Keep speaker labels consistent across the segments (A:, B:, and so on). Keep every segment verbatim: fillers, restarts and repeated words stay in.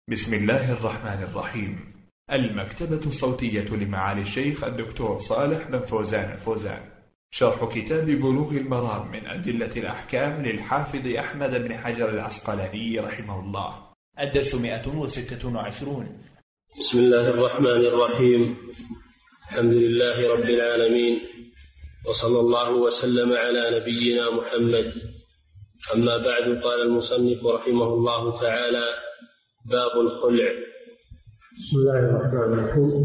A: بسم الله الرحمن الرحيم. المكتبة الصوتية لمعالي الشيخ الدكتور صالح بن فوزان الفوزان، شرح كتاب بلوغ المرام من أدلة الأحكام للحافظ أحمد بن حجر العسقلاني رحمه الله. الدرس مئة وستة وعشرون.
B: بسم الله الرحمن الرحيم. الحمد لله رب العالمين، وصلى الله وسلم على نبينا محمد. أما بعد، قال المصنف رحمه الله تعالى: باب الخلع.
C: بسم الله الرحمن الرحيم.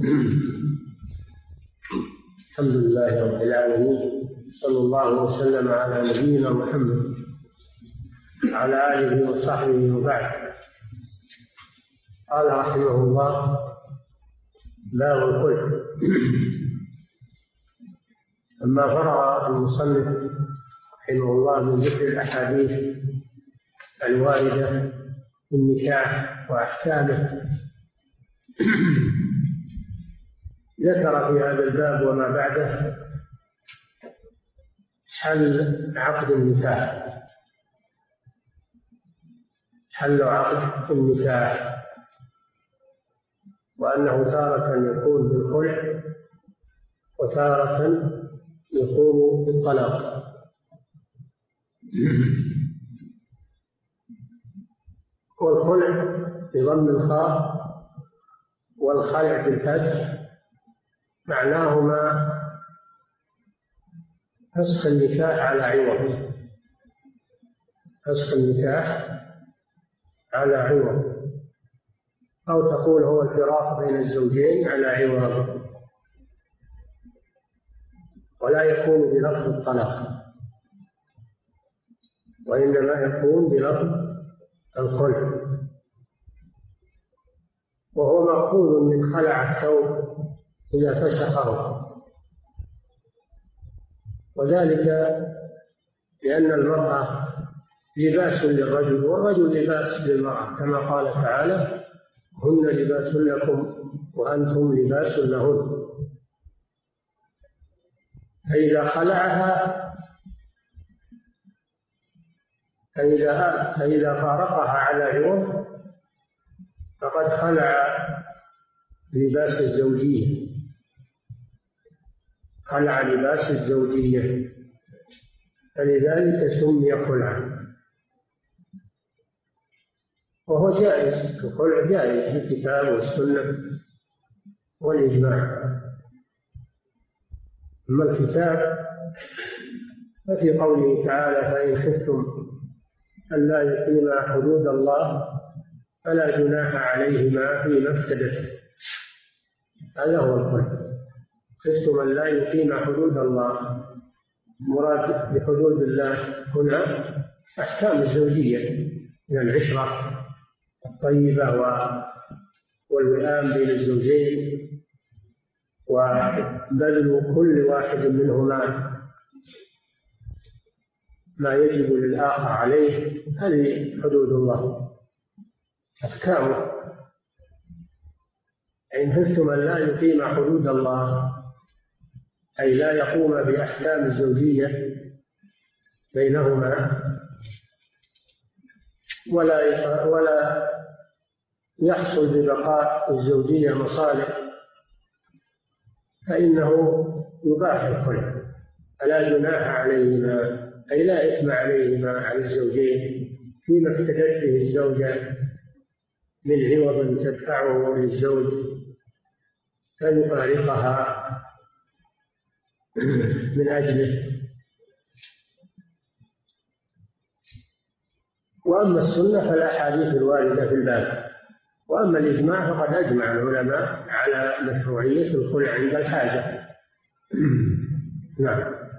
C: الحمد لله رب العالمين، صلى الله وسلم على نبينا محمد وعلى آله وصحبه وبعد. قال رحمه الله: باب الخلع. لما فرغ المصنف رحمه الله من ذكر الأحاديث الواردة في النكاح وأحكامه، ذكر في هذا الباب وما بعده حل عقد النكاح حل عقد النكاح وأنه تارة يكون بالخلع وتارة يكون بالطلاق. والخلع بضم الخاء والخلع بالفتح معناهما فسخ النكاح على عوض فسخ النكاح على عوض أو تقول هو الفراق بين الزوجين على عوض، ولا يكون بلفظ الطلاق، وإنما يكون بلفظ الخلع، وهو مأخوذ من خلع الثوب إذا فسخه، وذلك لأن المرأة لباس للرجل والرجل لباس للمرأة، كما قال تعالى: هن لباس لكم وأنتم لباس لهن. فإذا خلعها فإذا فإذا فارقها على عوض فقد خلع لباس الزوجية خلع لباس الزوجية فلذلك سمي خلعا، وهو جائز، الخلع جائز في الكتاب والسنة والإجماع. أما الكتاب ففي قوله تعالى: فإن خفتم ألا يقيما حدود الله فلا جناح عليهما فيما افتدت. هذا هو الخلع. خفتم أن لا يقيما حدود الله، مراد بحدود الله هنا أحكام الزوجية من العشرة الطيبة والوئام بين الزوجين وبذل كل واحد منهما ما يجب للآخر عليه. هذه حدود الله أحكامه. إن خفتم أن لا يقيم حدود الله أي لا يقوم بأحكام الزوجية بينهما ولا ولا يحصل ببقاء الزوجية مصالح، فإنه يباح الخلع، فلا جناح عليهما أي لا إثم عليهما على الزوجين فيما افتدت به الزوجة من عوض تدفعه للزوج فيفارقها من أجله. وأما السنة فالأحاديث الواردة في الباب، وأما الإجماع فقد أجمع العلماء على مشروعية الخلع عند الحاجة. نعم.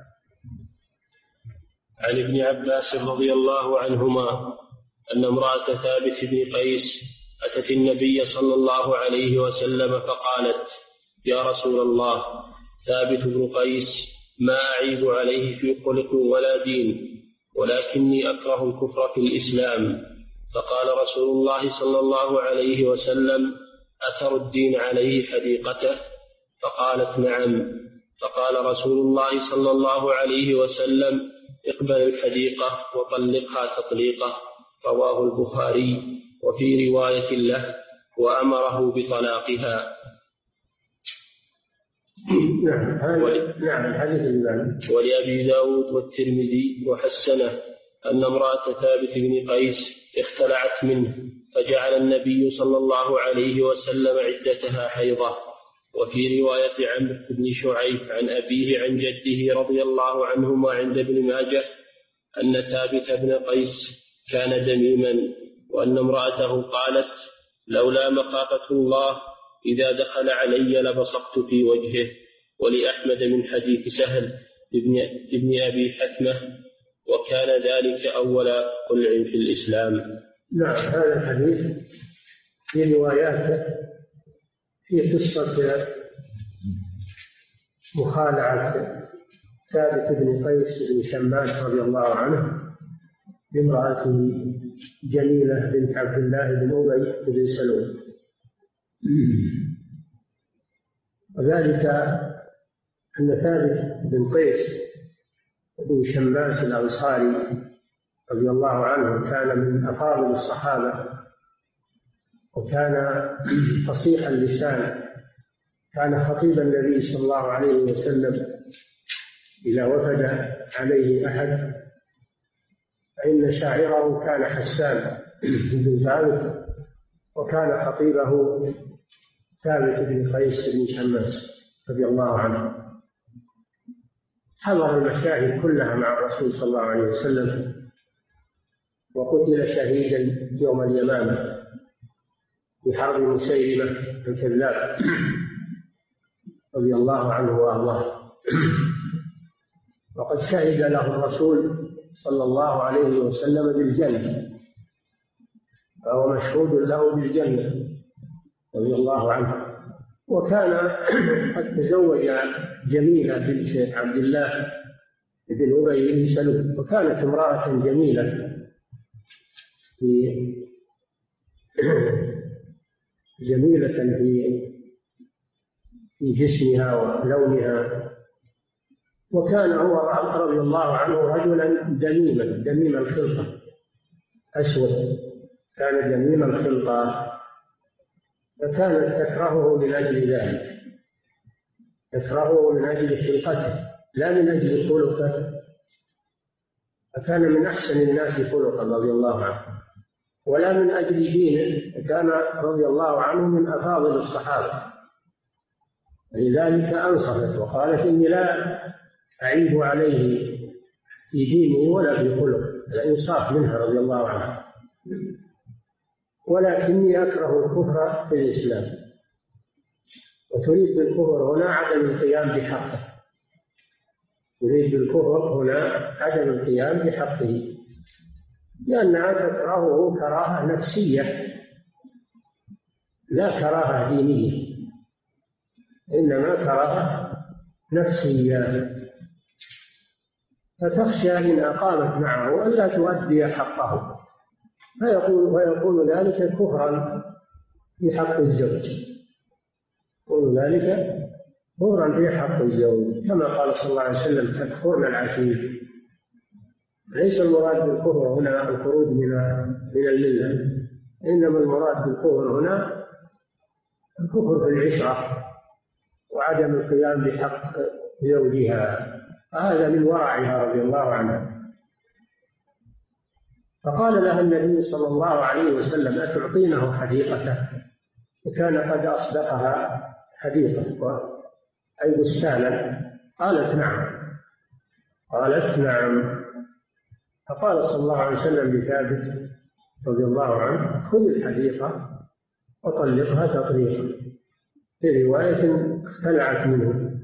B: عن ابن عباس رضي الله عنهما أن امرأة ثابت بن قيس أتت النبي صلى الله عليه وسلم فقالت: يا رسول الله، ثابت بن قيس ما أعيب عليه في خلق ولا دين، ولكني أكره الكفر في الإسلام. فقال رسول الله صلى الله عليه وسلم: أثر الدين عليه حديقته؟ فقالت: نعم. فقال رسول الله صلى الله عليه وسلم: اقبل الحديقة وطلقها تطليقة. رواه البخاري. وفي رواية له: وأمره بطلاقها.
C: نعم نعم الحديث الإمام.
B: ولأبي داود والترمذي وحسنه أن امرأة ثابت بن قيس اختلعت منه فجعل النبي صلى الله عليه وسلم عدتها حيضة. وفي رواية عمرو بن شعيب عن أبيه عن جده رضي الله عنهما عند ابن ماجه أن ثابت بن قيس كان دميما، وأن امرأته قالت: لولا مخافة الله إذا دخل علي لبصقت في وجهه. ولأحمد من حديث سهل ابن أبي حثمة: وكان ذلك أول قلع في الإسلام.
C: نعم هذا الحديث في رواياته في قصة مخالعة ثابت بن قيس بن شماس رضي الله عنه بامرأته جميلة بنت عبد الله بن أبي بن سلول. وذلك أن ثابت بن قيس بن شماس الأنصاري رضي الله عنه كان من أفاضل الصحابة، وكان فصيح اللسان، كان خطيب النبي صلى الله عليه وسلم إذا وفد عليه أحد فإن شاعره كان حسان بن ثابت، وكان خطيبه ثابت بن قيس بن شماس رضي الله عنه. حضر المشاهد كلها مع الرسول صلى الله عليه وسلم، وقتل شهيدا يوم اليمامة في حرب مسيلمة الكذاب رضي الله عنه وأرضاه. وقد شهد له الرسول صلى الله عليه وسلم بالجنة، فهو مشهود له بالجنة رضي الله عنه. وكان قد تزوج جميلة بنت عبد الله بن أبي بن سلول، وكانت امرأة جميلة في جميلة في في جسمها ولونها. وكان هو رضي الله عنه رجلا دميما دميم الخلقة، أسود، كان دميم الخلقة، فكانت تكرهه من أجل ذلك، تكرهه من أجل خلقته لا من أجل خلقه، فكان من أحسن الناس خلقا رضي الله عنه، ولا من أجل دينه، كان رضي الله عنه من أفاضل الصحابة. لذلك أنصفت وقالت: إني لا أعيب عليه في دينه ولا في خلقه، الإنصاف منها رضي الله عنها، ولكني أكره الكفر في الإسلام. وتريد بالكفر هنا عدم القيام بحقه، تريد بالكفر هنا عدم القيام بحقه، لأنها تكرهه كراهة نفسية لا كراهة دينية، إنما كراهة نفسية، فتخشى إن أقامت معه ألا تؤدي حقه، فيقول ويقول ذلك كفرا في حق الزوج، يقول ذلك كفرا في حق الزوج، كما قال صلى الله عليه وسلم: تكفرن العشير. ليس المراد بالكفر هنا الخروج من من الملة، إنما المراد بالكفر هنا الكفر في العشرة وعدم القيام بحق زوجها، هذا من ورعها رضي الله عنها. فقال لها النبي صلى الله عليه وسلم: أتعطينه حديقته؟ وكان قد أصدقها حديقة أي بستانا. قالت: نعم. قالت: نعم. فقال صلى الله عليه وسلم لثابت رضي الله عنه: خذ الحديقة وطلقها تطليقا. في رواية: اختلعت منه.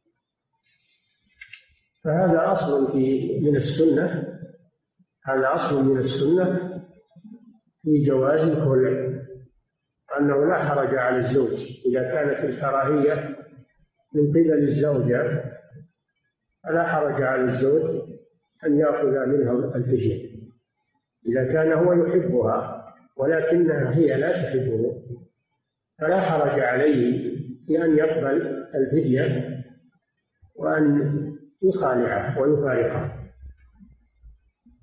C: فهذا أصل في من السنة، هذا أصل من السنة في جواز الخلع، أنه لا حرج على الزوج إذا كانت الكراهية من قبل الزوجة، فلا حرج على الزوج أن يأخذ منها الفدية إذا كان هو يحبها ولكنها هي لا تحبه، فلا حرج عليه بأن يقبل الفدية وأن يخالعه ويفارقه.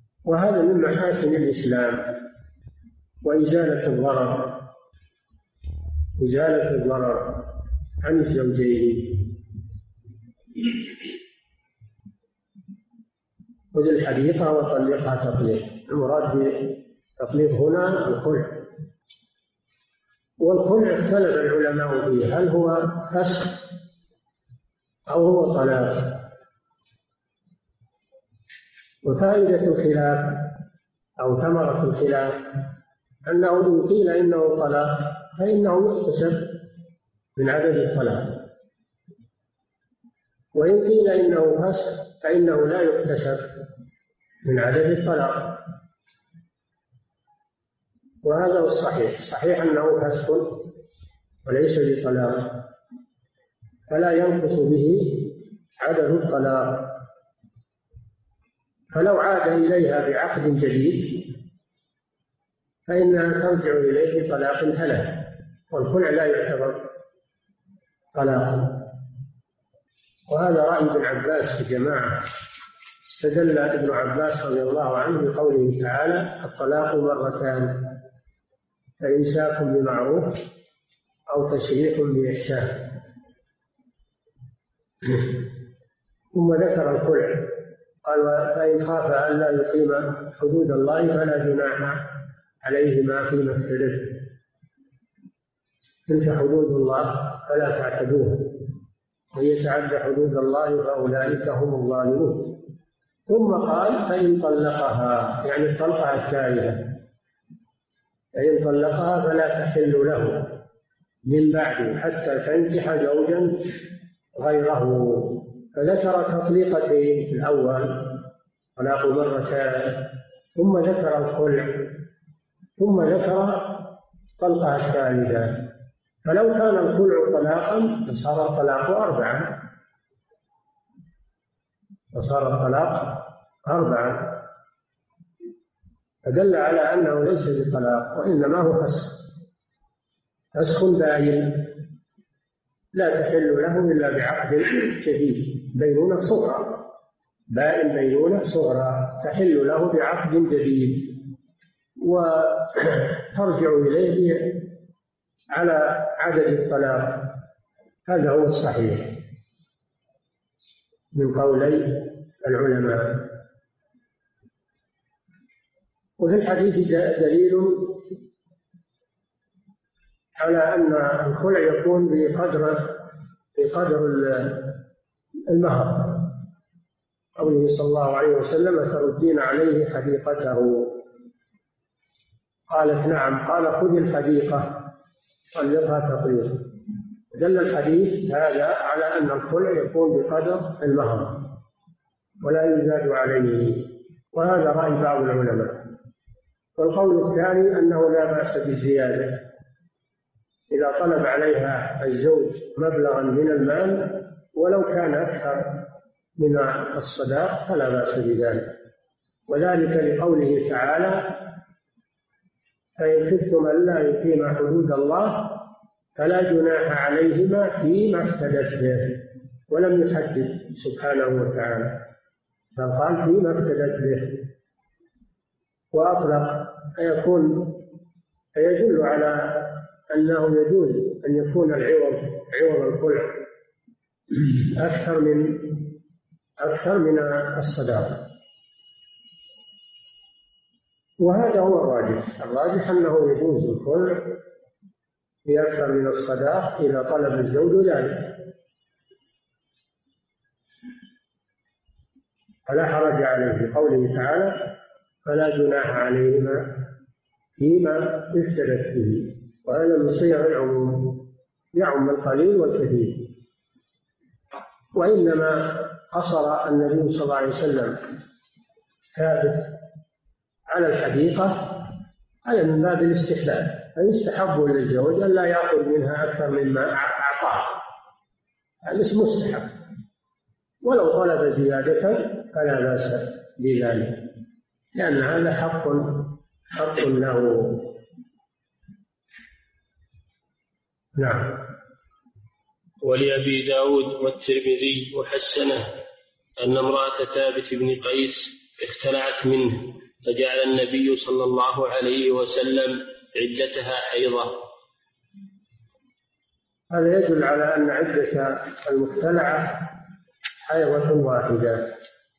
C: وهذا من محاسن الإسلام وإزالة الضرر إزالة الضرر عن الزوجين. خذ الحديقة وطلقها تطليق. المراد بالتطليق هنا الخلع، والخلع اختلف العلماء فيه هل هو فسخ أو هو طلاق. وفائدة الخلاف أو ثمرة الخلاف أنه إن قيل إنه طلاق فإنه يحتسب من عدد الطلاق، وإن قيل إنه فسخ فإنه لا يحتسب من عدد الطلاق. وهذا هو الصحيح. صحيح أنه فسخ وليس بطلاق، فلا ينقص به عدد الطلاق. فلو عاد إليها بعقد جديد فإنها ترجع إليه بطلاق ثلاث، والخلع لا يعتبر طلاقا. وهذا رأي ابن عباس في جماعة. استدل ابن عباس رضي الله عنه بقوله تعالى: الطلاق مرتان، فإمساك بمعروف أو تشريح بإحسان. ثم ذكر الخلع قال: فإن خاف ألا يقيم حدود الله فلا جناح عليهما فيما افتدت. تلك حدود الله فلا تعتدوها، ومن يتعد حدود الله فأولئك هم الظالمون. ثم قال: فإن طلقها، يعني الطلقة الثالثة، فإن طلقها فلا تحل له من بعد حتى تنكح زوجا غيره. فذكر تطليقتين: الأول طلاق مرتان، ثم ذكر الخلع، ثم ذكر طلقة الثالثة. فلو كان الخلع طلاقا فصار الطلاق أربعة، فصار الطلاق أربعة، فدل على أنه ليس بطلاق وإنما هو فسخ، فسخ باين لا تحل له إلا بعقد جديد، بينونة صغرى، بائن بينونة صغرى تحل له بعقد جديد، وترجع إليه على عدد الطلاق. هذا هو الصحيح من قولي العلماء. وفي الحديث دليل على أن الخلع يكون بقدر بقدر المهر، قوله صلى الله عليه وسلم: تردين عليه حديقته. قالت: نعم. قال: خذ الحديقة طلقها تطليقا. دل الحديث هذا على أن الخلع يكون بقدر المهر ولا يزاد عليه، وهذا رأي بعض العلماء. والقول الثاني أنه لا بأس بالزيادة، إذا طلب عليها الزوج مبلغا من المال ولو كان أكثر من الصداق فلا بأس بذلك، وذلك لقوله تعالى: فإن خفتم ألا يقيما حدود الله فلا جناح عليهما فيما افتدت به، ولم يحدد سبحانه وتعالى، فقال فيما افتدت به وأطلق، فيكون فيدل على أنه يجوز أن يكون العوض عوض الخلع أكثر من أكثر من الصداق. وهذا هو الراجح. الراجح أنه يجوز الخلع بأكثر من الصداق إذا طلب الزوج ذلك، فلا حرج عليه، بقوله تعالى: فلا جناح عليهما فيما افتدت به. وهذا من صيغ العموم، يعم القليل والكثير. وإنما قصر النبي صلى الله عليه وسلم ثابت على الحديقة على من باب الاستحباب، فيستحب للزوج أن لا يأخذ منها أكثر مما أعطاه، هذا اسمه مستحب. ولو طلب زيادة فلا بأس بذلك، لأن هذا حق حق له. نعم.
B: ولأبي داود والترمذي وحسنه أن امرأة ثابت بن قيس اختلعت منه، فجعل النبي صلى الله عليه وسلم عدتها حيضة،
C: هذا يدل على أن عدة المختلعة حيضة واحدة،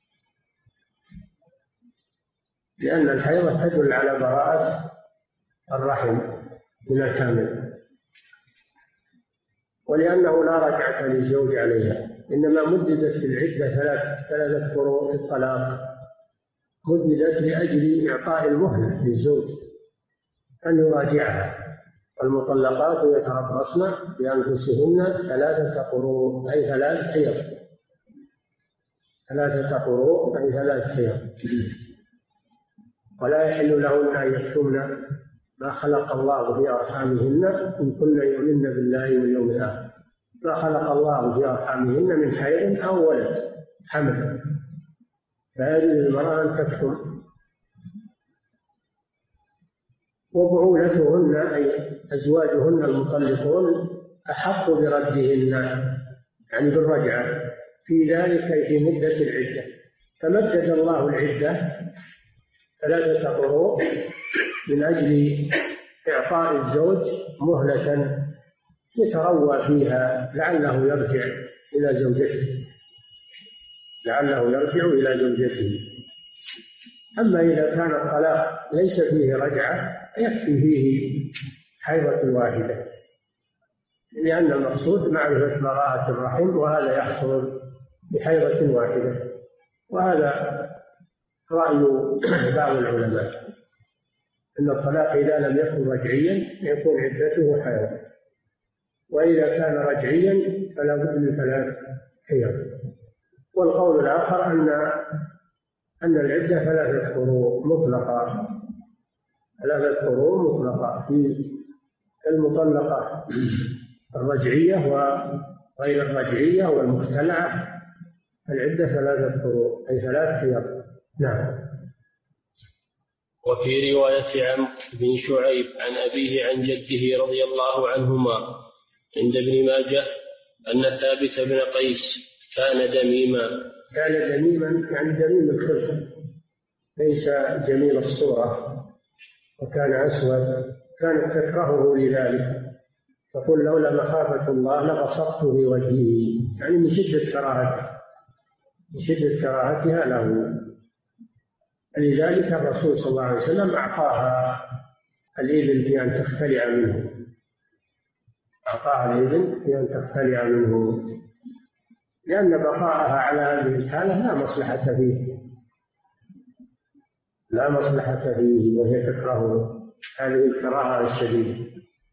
C: لأن الحيضة تدل على براءة الرحم من الحامل، ولأنه لا رجعة للزوج عليها، إنما مددت العدة ثلاث ثلاثة قروء في الطلاق، مددت لأجل إعطاء المهلة للزوج أن يراجعها. المطلقات يتربصن بأنفسهن ثلاثة قروء أي ثلاث حيض، ثلاثة قروء أي ثلاث حيض، ولا يحل لهن أن يكتمن ما خلق الله في أرحامهن إن كن يؤمن بالله واليوم الآخر، ما خلق الله في أرحامهن من حيض أو ولد حمل، فهذه المرأة أن تكتم. وبعولتهن أي أزواجهن المطلقون أحق بردهن، يعني بالرجعة في ذلك في مدة العدة، فمدد الله العدة ثلاثة قروء من أجل إعطاء الزوج مهلة يتروى فيها لعله يرجع إلى زوجته، لعله يرجع إلى زوجته. أما إذا كان الطلاق ليس فيه رجعة يكفي فيه حيضة واحدة، لأن المقصود معرفة براءة الرحم، وهذا يحصل بحيضة واحدة. وهذا رأي بعض العلماء أن الطلاق إذا لم يكن رجعيا يكون عدته حيض، وإذا كان رجعيا فلا بد من ثلاث حيض. والقول الآخر أن أن العدة ثلاثة قروء مطلقة، ثلاثة قروء مطلقة في المطلقة الرجعية وغير الرجعية والمختلعة، العدة ثلاثة قروء أي ثلاث حيض. نعم.
B: وفي رواية عمرو بن شعيب عن أبيه عن جده رضي الله عنهما عند ابن ماجه أن ثابت بن قيس كان دميما.
C: كان دميما يعني دميم الخلق، ليس جميل الصورة، وكان أسود، كانت تكرهه لذلك، تقول لولا مخافة الله لبصقت في وجهه، يعني من شدة كراهته من شدة كراهتها له. لذلك الرسول صلى الله عليه وسلم أعطاها الإذن في أن تختلع منه، أعطاها الإذن في أن تختلع منه، لأن بقاءها على هذه الحالة لا مصلحة فيه، لا مصلحة فيه، وهي تكره هذه الكراهة الشديدة.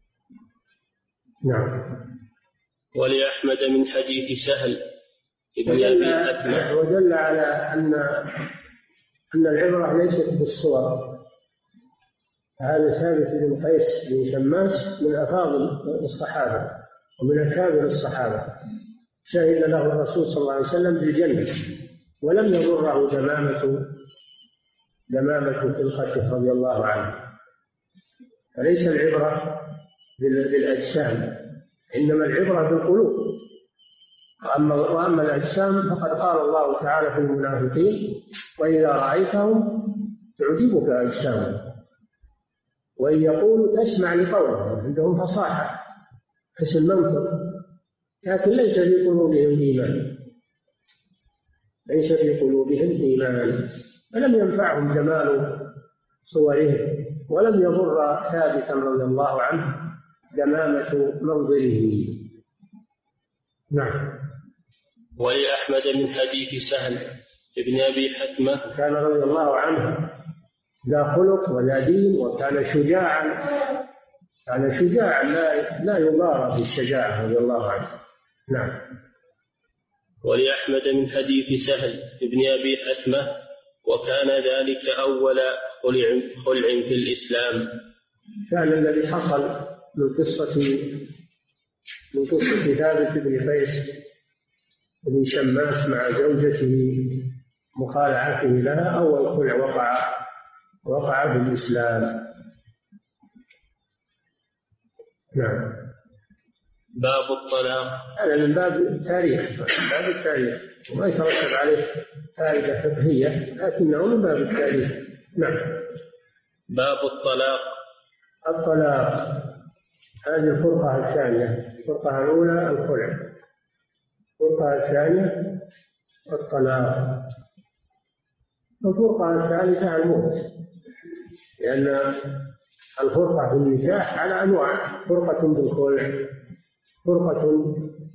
C: نعم.
B: ولأحمد من حديث سهل ابن أبي حتمة.
C: ودل على أن أن العبرة ليست بالصور. هذا ثابت بن قيس بن شماس من أفاضل الصحابة ومن أكابر الصحابة، شهد له الرسول صلى الله عليه وسلم بالجنة، ولم يضره دمامة دمامة خلقته رضي الله عنه. فليس العبرة بالأجسام، إنما العبرة بالقلوب. وأما, وأما الأجسام فقد قال الله تعالى في المنافقين وإذا رأيتهم تعجبك أجسامهم وإن يقولوا تسمع لقولهم، عندهم فصاحة حسن المنطق، لكن ليس في قلوبهم إيمان، ليس في قلوبهم إيمان، فلم ينفعهم جمال صورهم، ولم يضر ثابتا رضي الله عنه دمامة منظره. نعم.
B: ولأحمد من حديث سهل ابن أبي حتمة
C: كان رضي الله عنه ذا خلق وذا دين، وكان شجاعا، كان شجاعا لا, لا يبارى بالشجاعة رضي الله عنه. نعم.
B: ولأحمد من حديث سهل ابن أبي حتمة وكان ذلك أول خلع, خلع في الإسلام.
C: كان الذي حصل من قصة من قصة ثابت بن قيس بن شماس مع زوجته مخالعته لها أول خلع وقع وقع في الإسلام. نعم.
B: باب الطلاق.
C: هذا من باب التاريخ، باب التاريخ، وما يترتب عليه فائدة فقهية، لكنه من باب التاريخ. نعم.
B: باب الطلاق.
C: الطلاق هذه الفرقة الثانية. الفرقة الأولى الخلع، الفرقة الثانية الطلاق، الفرقة الثالثة الموت. لأن الفرقة في النكاح على أنواع: فرقة بالخلع، فرقة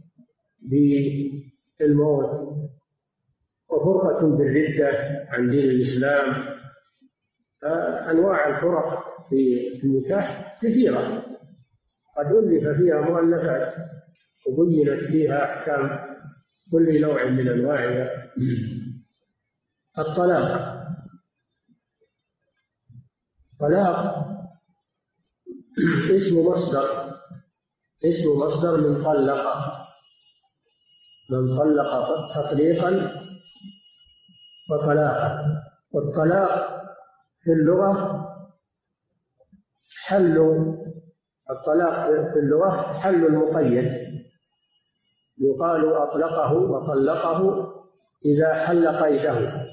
C: بالموت، وفرقة بالردة عن دين الإسلام. أنواع الفرق في النكاح كثيرة، قد ألف فيها مؤلفات وبينت فيها أحكام كل نوع من أنواعها. الطلاق، طلاق اسم مصدر، اسم مصدر من طلق، من طلق تطليقا وطلاقا. والطلاق في اللغة حل، الطلاق في اللغة حل المقيد، يقال أطلقه وطلقه إذا حل قيده،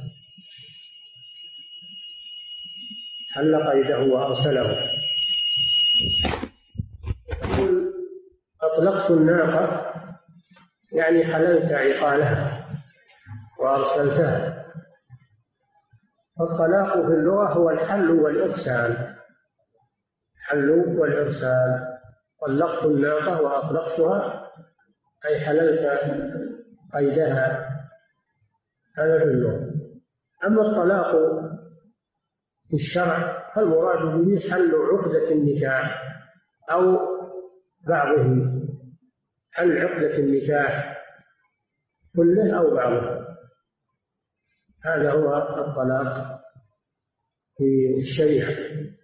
C: حل قيده وأرسله. يقول أطلقت الناقة يعني حللت عقالها وأرسلتها. فالطلاق في اللغة هو الحل والإرسال، حل والإرسال. طلقت الناقة وأطلقتها أي حللت قيدها، هذا في اللغة. أما الطلاق في الشرع فالمراد به حل عقدة النكاح أو بعضه، حل عقدة النكاح كله أو بعضه، هذا هو الطلاق في الشريعة.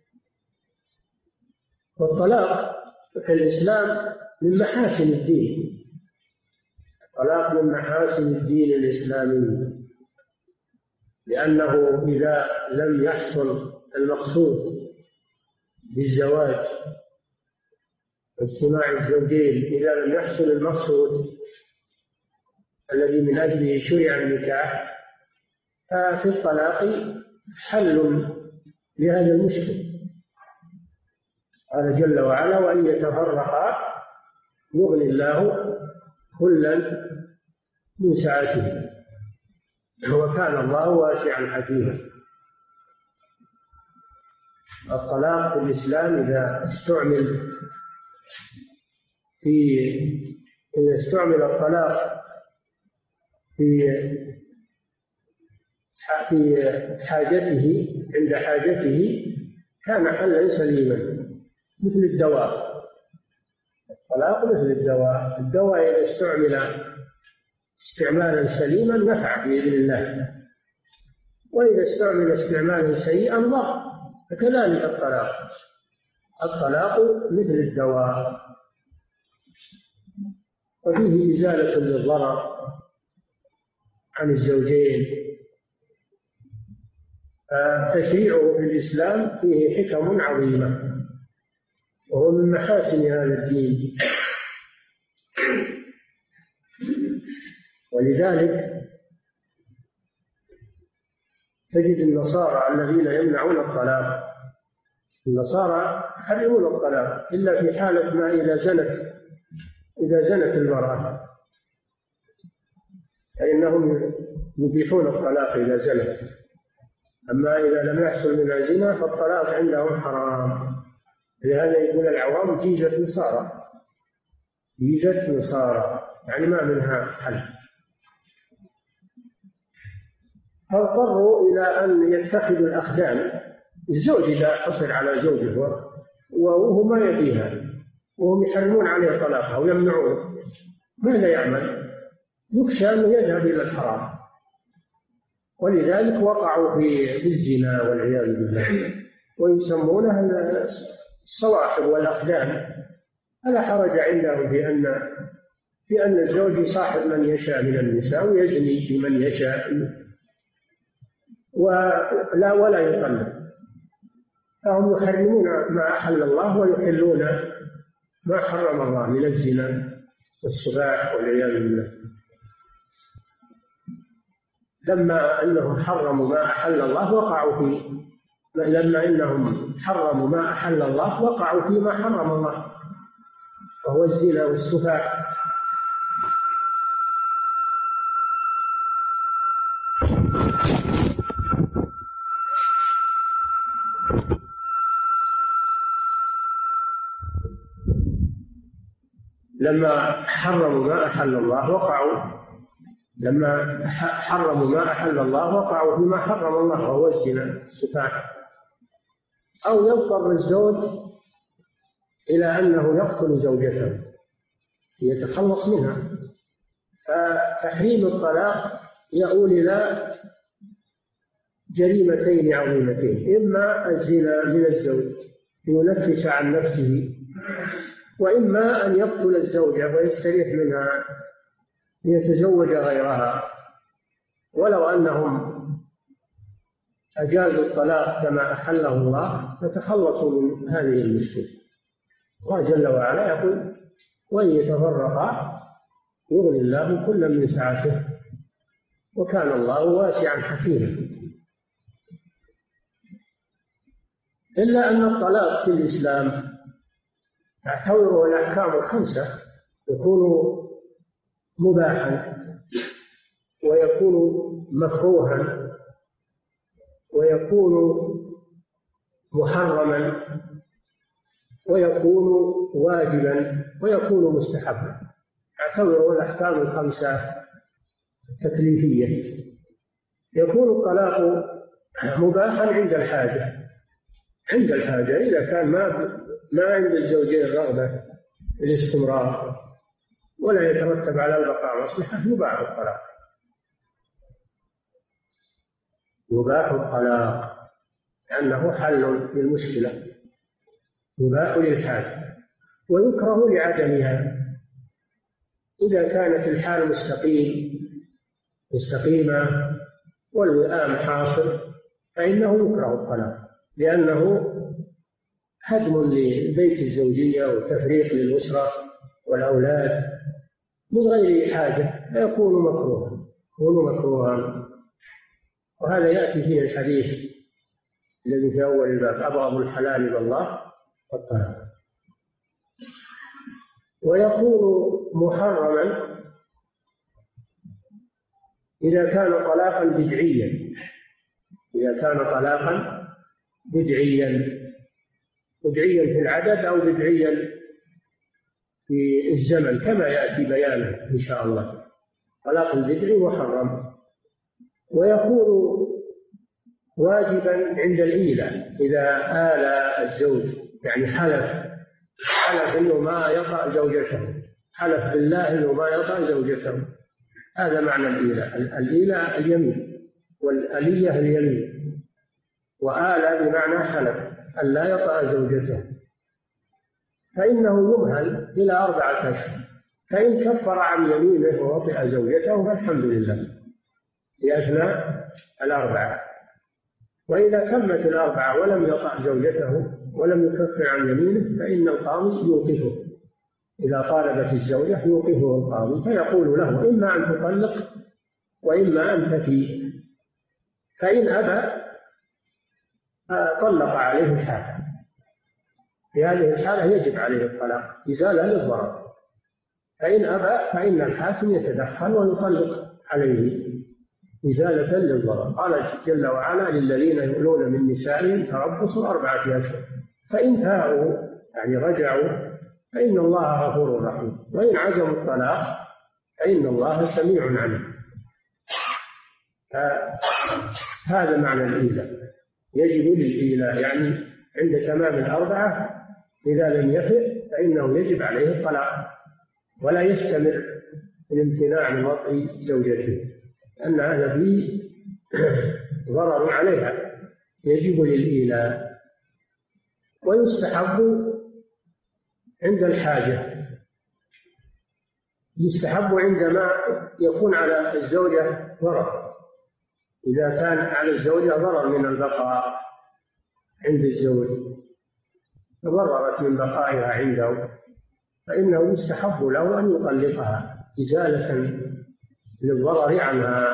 C: والطلاق في الإسلام من محاسن الدين، الطلاق من محاسن الدين الإسلامي، لأنه إذا لم يحصل المقصود بالزواج اجتماع الزوجين، إذا لم يحصل المقصود الذي من أجله شرع النكاح، ففي الطلاق حل لهذا المشكل. قال جل وعلا: وإن يتفرقا يغني الله كلا من سعته وكان الله واسعا حكيما. الطلاق في الإسلام إذا استعمل في إذا استعمل الطلاق في في حاجته، عند حاجته، كان حلا سليما مثل الدواء. الطلاق مثل الدواء، الدواء إذا استعمل استعمالا سليما نفع بإذن الله، وإذا استعمل استعمالا سيئا ضر. فكذلك الطلاق، الطلاق مثل الدواء، وفيه إزالة للضرر عن الزوجين. تشريعه في الإسلام فيه حكم عظيمة، وهو من محاسن هذا الدين. ولذلك تجد النصارى الذين يمنعون الطلاق، النصارى يحرمون الطلاق إلا في حالة ما إذا زنت إذا زنت المرأة، فإنهم يبيحون الطلاق إذا زنت. أما إذا لم يحصل منها زنا فالطلاق عندهم حرام. لهذا يقول العوام جيزة نصارى، جيزة نصارى يعني ما منها حل. فاضطروا إلى أن يتخذوا الأخدان. الزوج إذا حصل على زوجه وهو ما يبيها وهم يحرمون عليه طلاقها ويمنعونه، ماذا يعمل؟ يخشى أنه يذهب إلى الحرام، ولذلك وقعوا في الزنا والعياذ بالله، ويسمونها الصواحب والأخدان. فلا حرج عندهم في أن في أن الزوج يصاحب من يشاء من النساء ويزني بمن يشاء ولا ولا يطلق. فهم يحرمون ما أحل الله ويحلون ما حرم الله من الزنا والسفاح والعياذ بالله. لما أنهم حرموا ما أحل الله وقعوا فيه، لما إنهم حرموا ما أحل الله وقعوا فيما حرم الله. وهو الزنا والسفاح. لما حرموا ما أحل الله وقعوا لما حرموا ما أحل الله وقعوا فيما حرم الله وهو الزنا السفاح. أو يضطر الزوج إلى أنه يقتل زوجته ليتخلص منها، فتحريم الطلاق يؤول إلى جريمتين عظيمتين: إما الزنا من الزوج لينفس عن نفسه، وإما أن يقتل الزوجة ويستريح منها ليتزوج غيرها. ولو أنهم أجازوا الطلاق كما أحله الله فتخلصوا من هذه المشكلة. الله جل وعلا يقول: وإن يتفرقا يغني الله كلا من سعته وكان الله واسعا حكيما. إلا أن الطلاق في الإسلام تعتبره الأحكام الخمسة يكون مباحا، ويكون مكروها، ويكون محرما، ويكون واجبا، ويكون مستحبا. اعتبروا الأحكام الخمسة تكليفية. يكون الطلاق مباحا عند الحاجة عند الحاجة إذا كان ما ما عند الزوجين رغبة في الاستمرار ولا يترتب على البقاء مصلحة يباح الطلاق. يباح الطلاق لأنه حل للمشكلة، يباح للحاجة، ويكره لعدمها. إذا كانت الحال مستقيم مستقيمة والوئام حاصل فإنه يكره الطلاق، لأنه هدم لبيت الزوجية وتفريق للأسرة والأولاد من غير حاجة، فيكون مكروها يكون مكروها وهذا يأتي فيه الحديث الذي في أول الباب: أبغض الحلال إلى الله والطلاق. ويكون محرما إذا كان طلاقا بدعيا إذا كان طلاقا بدعيا بدعيا في العدد أو بدعيا في الزمن كما يأتي بيانه إن شاء الله. طلاق البدعي محرم. ويكون واجبا عند الإيلة إذا آل الزوج، يعني حلف حلف إنه ما يطأ زوجته، حلف بالله إنه ما يطأ زوجته. هذا معنى الإيلة. الإيلة اليمين، والألية اليمين، وآل بمعنى حلف أن لا يطأ زوجته، فإنه يمهل إلى أربعة أشهر. فإن كفر عن يمينه ووطئ زوجته فالحمد لله في أثناء الأربعة. وإذا تمت الأربعة ولم يطأ زوجته ولم يكفر عن يمينه فإن القاضي يوقفه. إذا طالبت الزوجة يوقفه القاضي فيقول له: إما أن تطلق وإما أن تفي. فإن أبى طلق عليه الحاكم. في هذه الحالة يجب عليه الطلاق إزالة للضرر. فإن أبى فإن الحاكم يتدخل ويطلق عليه إزالة للضرر. قال جل وعلا: للذين يؤلون من نسائهم تربص أربعة أشهر فإن فاءوا يعني رجعوا فإن الله غفور رحيم، وإن عزموا الطلاق فإن الله سميع عليم. هذا معنى الإيلاء. يجب للإيلاء يعني عند تمام الأربعة إذا لم يفئ فإنه يجب عليه الطلاق، ولا يستمر الامتناع من وطئ زوجته لأن هذا فيه ضرر عليها. يجب للإيلاء. ويستحب عند الحاجة، يستحب عندما يكون على الزوجة ضرر. إذا كان على الزوجة ضرر من البقاء عند الزوج، تضررت من بقائها عنده، فإنه يستحب له أن يطلقها إزالة للضرر عنها.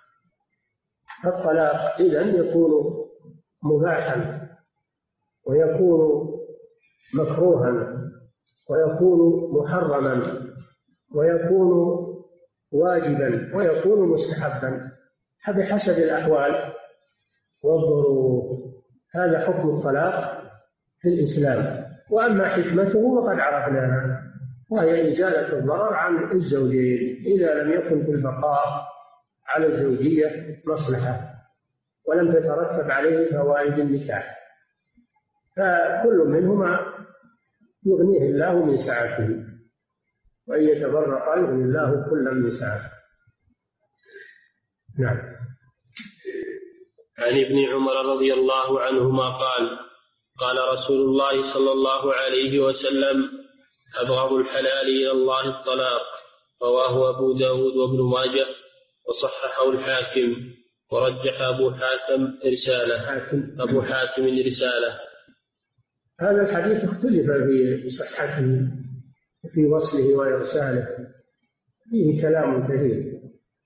C: فالطلاق إذن يكون مباحا ويكون مكروها ويكون محرما ويكون واجبا ويكون مستحبا بحسب الأحوال والظروف. هذا حكم الطلاق في الإسلام. وأما حكمته فقد عرفناها، وهي إزالة الضرر عن الزوجين إذا لم يكن في البقاء على الزوجية مصلحة ولم تترتب عليه فوائد النكاح، فكل منهما يغنيه الله من سعته، وإن يتفرقا يغني الله كلا من سعته. نعم.
B: عن ابن عمر رضي الله عنهما قال قال رسول الله صلى الله عليه وسلم: أبغض الحلال إلى الله الطلاق. رواه أبو داود وابن ماجه وصححه الحاكم ورجح أبو حاتم رسالة أبو حاتم رسالة.
C: هذا الحديث اختلف في صحته وفي وصله وإرساله، فيه كلام كثير،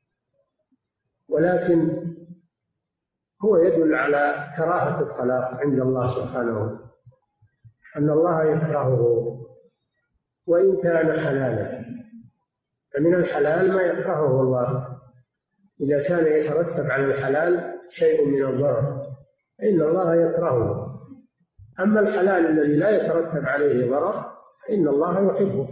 C: ولكن هو يدل على كراهة الطلاق عند الله سبحانه، أن الله يكرهه وإن كان حلالا. فمن الحلال ما يكرهه الله إذا كان يترتب على الحلال شيء من الضرر، فإن الله يكرهه. أما الحلال الذي لا يترتب عليه ضرر فإن الله يحبه.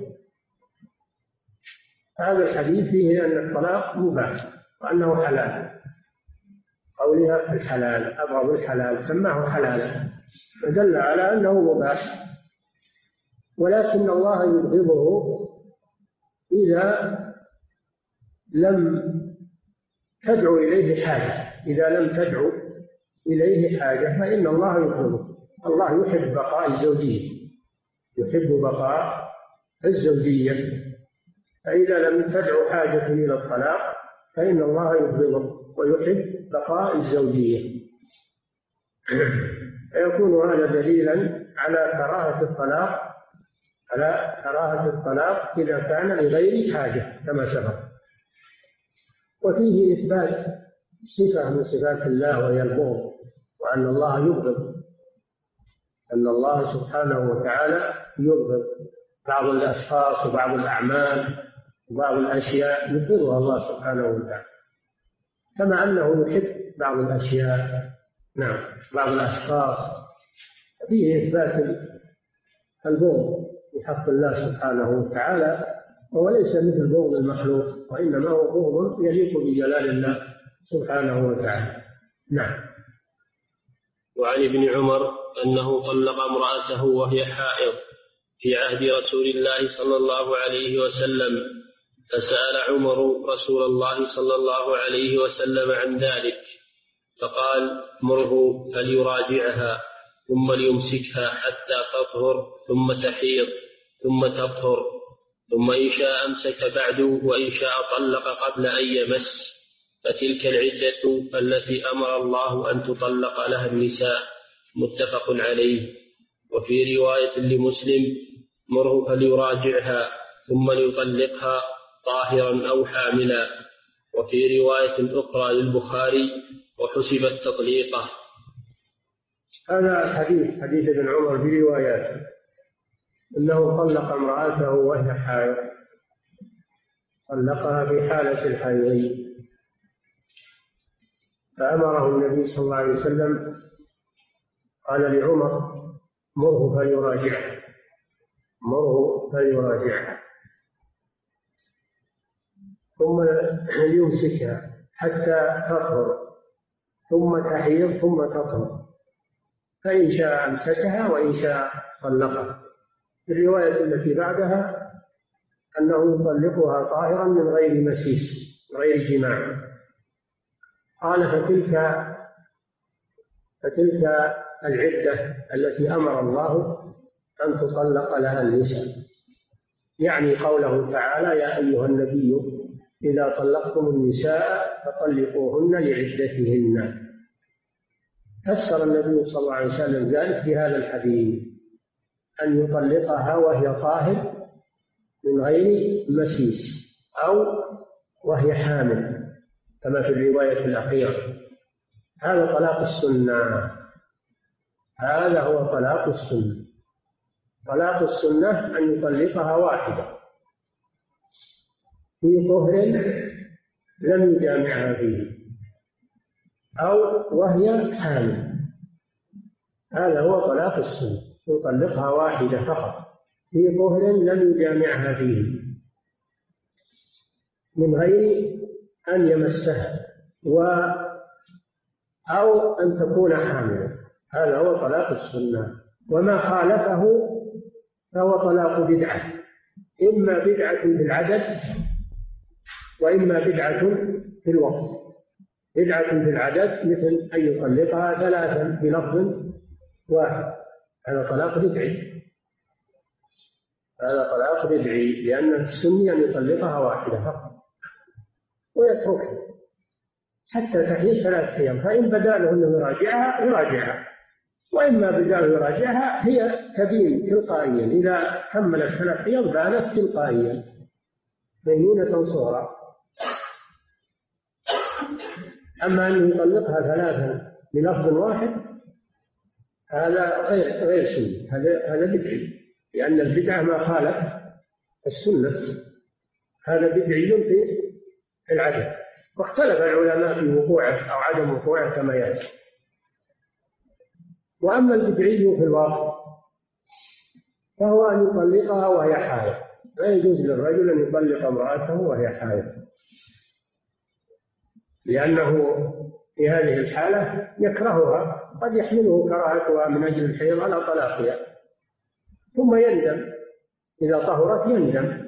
C: هذا الحديث فيه أن الطلاق مباح وأنه حلال. قولها الحلال أبغض الحلال سماه حلالا، فدل على أنه مباح، ولكن الله يبغضه إذا لم تدعو إليه حاجة. إذا لم تدعو إليه حاجة فإن الله يبغضه. الله يحب بقاء الزوجية، يحب بقاء الزوجية، فإذا لم تدعو حاجة إلى الطلاق فإن الله يبغضه ويحب بقاء الزوجية. فيكون هذا دليلا على كراهة الطلاق على كراهة الطلاق إذا كان لغير حاجة كما سبق. وفيه إثبات صفة من صفات الله وهي البغض، وأن الله يبغض، أن الله سبحانه وتعالى يبغض بعض الأشخاص وبعض الأعمال وبعض الأشياء يبغضها الله سبحانه وتعالى، كما أنه يحب بعض الأشياء نعم بعض الأشخاص. فيه إثبات البغض في حق الله سبحانه وتعالى، وهو ليس مثل بغض المخلوق، وإنما هو بغض يليق بجلال الله سبحانه وتعالى. نعم.
B: وعن ابن عمر أنه طلق امرأته وهي حائض في عهد رسول الله صلى الله عليه وسلم، فسأل عمر رسول الله صلى الله عليه وسلم عن ذلك، فقال: مره فليراجعها ثم ليمسكها حتى تطهر ثم تحيض ثم تطهر، ثم إن شاء أمسك بعد وإن شاء طلق قبل أن يمس، فتلك العدة التي أمر الله أن تطلق لها النساء. متفق عليه. وفي رواية لمسلم: مره فليراجعها ثم ليطلقها طاهرا أو حاملا. وفي رواية أخرى للبخاري: وحسبت تطليقه.
C: هذا الحديث حديث ابن عمر برواياته أنه طلق امرأته وهي حائض، طلقها في حالة الحيض، فأمره النبي صلى الله عليه وسلم قال لعمر: مره فليراجعها مره فليراجعها ثم ليمسكها حتى تطهر ثم تحيض ثم تطهر، فإن شاء أمسكها وإن شاء طلقها. في الرواية التي بعدها أنه يطلقها طاهرا من غير مسيس غير جماع. قال: فتلك فتلك العدة التي أمر الله أن تطلق لها النساء، يعني قوله تعالى: يا أيها النبي إذا طلقتم النساء فطلقوهن لعدتهن. فسر النبي صلى الله عليه وسلم ذلك في هذا الحديث، أن يطلقها وهي طاهر من غير مسيس أو وهي حامل كما في الرواية الأخيرة. هذا طلاق السنة، هذا هو طلاق السنة. طلاق السنة أن يطلقها واحدة في طهر لم يجامعها فيه أو وهي حامل، هذا هو طلاق السنة، يطلقها واحدة فقط في طهر لم يجامعها فيه من غير أن يمسها و أو أن تكون حاملا، هذا هو طلاق السنة. وما خالفه فهو طلاق بدعة، إما بدعة في العدد وإما بدعة في الوقت. بدعة في العدد مثل أن يطلقها ثلاثا بلفظ واحد، هذا طلاق بدعي، هذا طلاق بدعي، لأن السني أن يطلقها واحدة فقط ويتركها حتى تحيض ثلاث أيام، فإن بدا له أنه يراجعها يراجعها، وإما بدا له يراجعها هي تبين تلقائيا، إذا كملت ثلاث أيام بانت تلقائيا بينونة صغرى. أما أن يطلقها ثلاثا بلفظ واحد هذا غير غير سني، هذا هذا بدعي، لأن البدعة ما خالف السنة، هذا بدعي في العدد. واختلف العلماء في وقوعه أو عدم وقوعه كما يأتي. وأما البدعي في الوقت فهو أن يطلقها وهي حائض، لا يجوز للرجل أن يطلق امرأته وهي حائض، لأنه في هذه الحالة يكرهها، قد يحمله كراهتها من أجل الحيض على طلاقها، ثم يندم إذا طهرت يندم،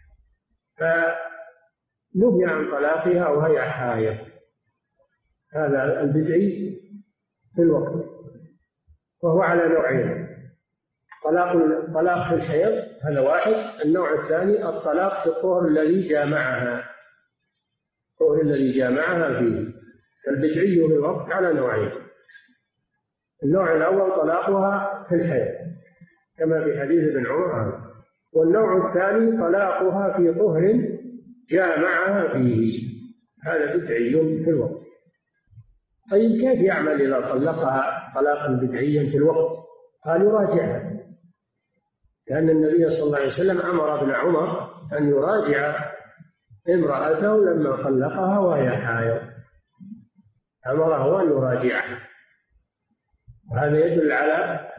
C: فنهي عن طلاقها وهي حائض. هذا البدعي في الوقت، وهو على نوعين: طلاق طلاق في الحيض هذا واحد، النوع الثاني الطلاق في الطهر الذي جامعها، الطهر الذي جامعها فيه. البدعي في الوقت على نوعين: النوع الأول طلاقها في الحيض كما في حديث ابن عمر، والنوع الثاني طلاقها في طهر جامعها فيه، هذا بدعي في الوقت. طيب كيف يعمل إذا طلقها طلاقا بدعيا في الوقت؟ قال يراجعها، لأن النبي صلى الله عليه وسلم أمر ابن عمر أن يراجع امرأته لما طلقها وهي حائض، أمره أن يراجعها، وهذا يدل على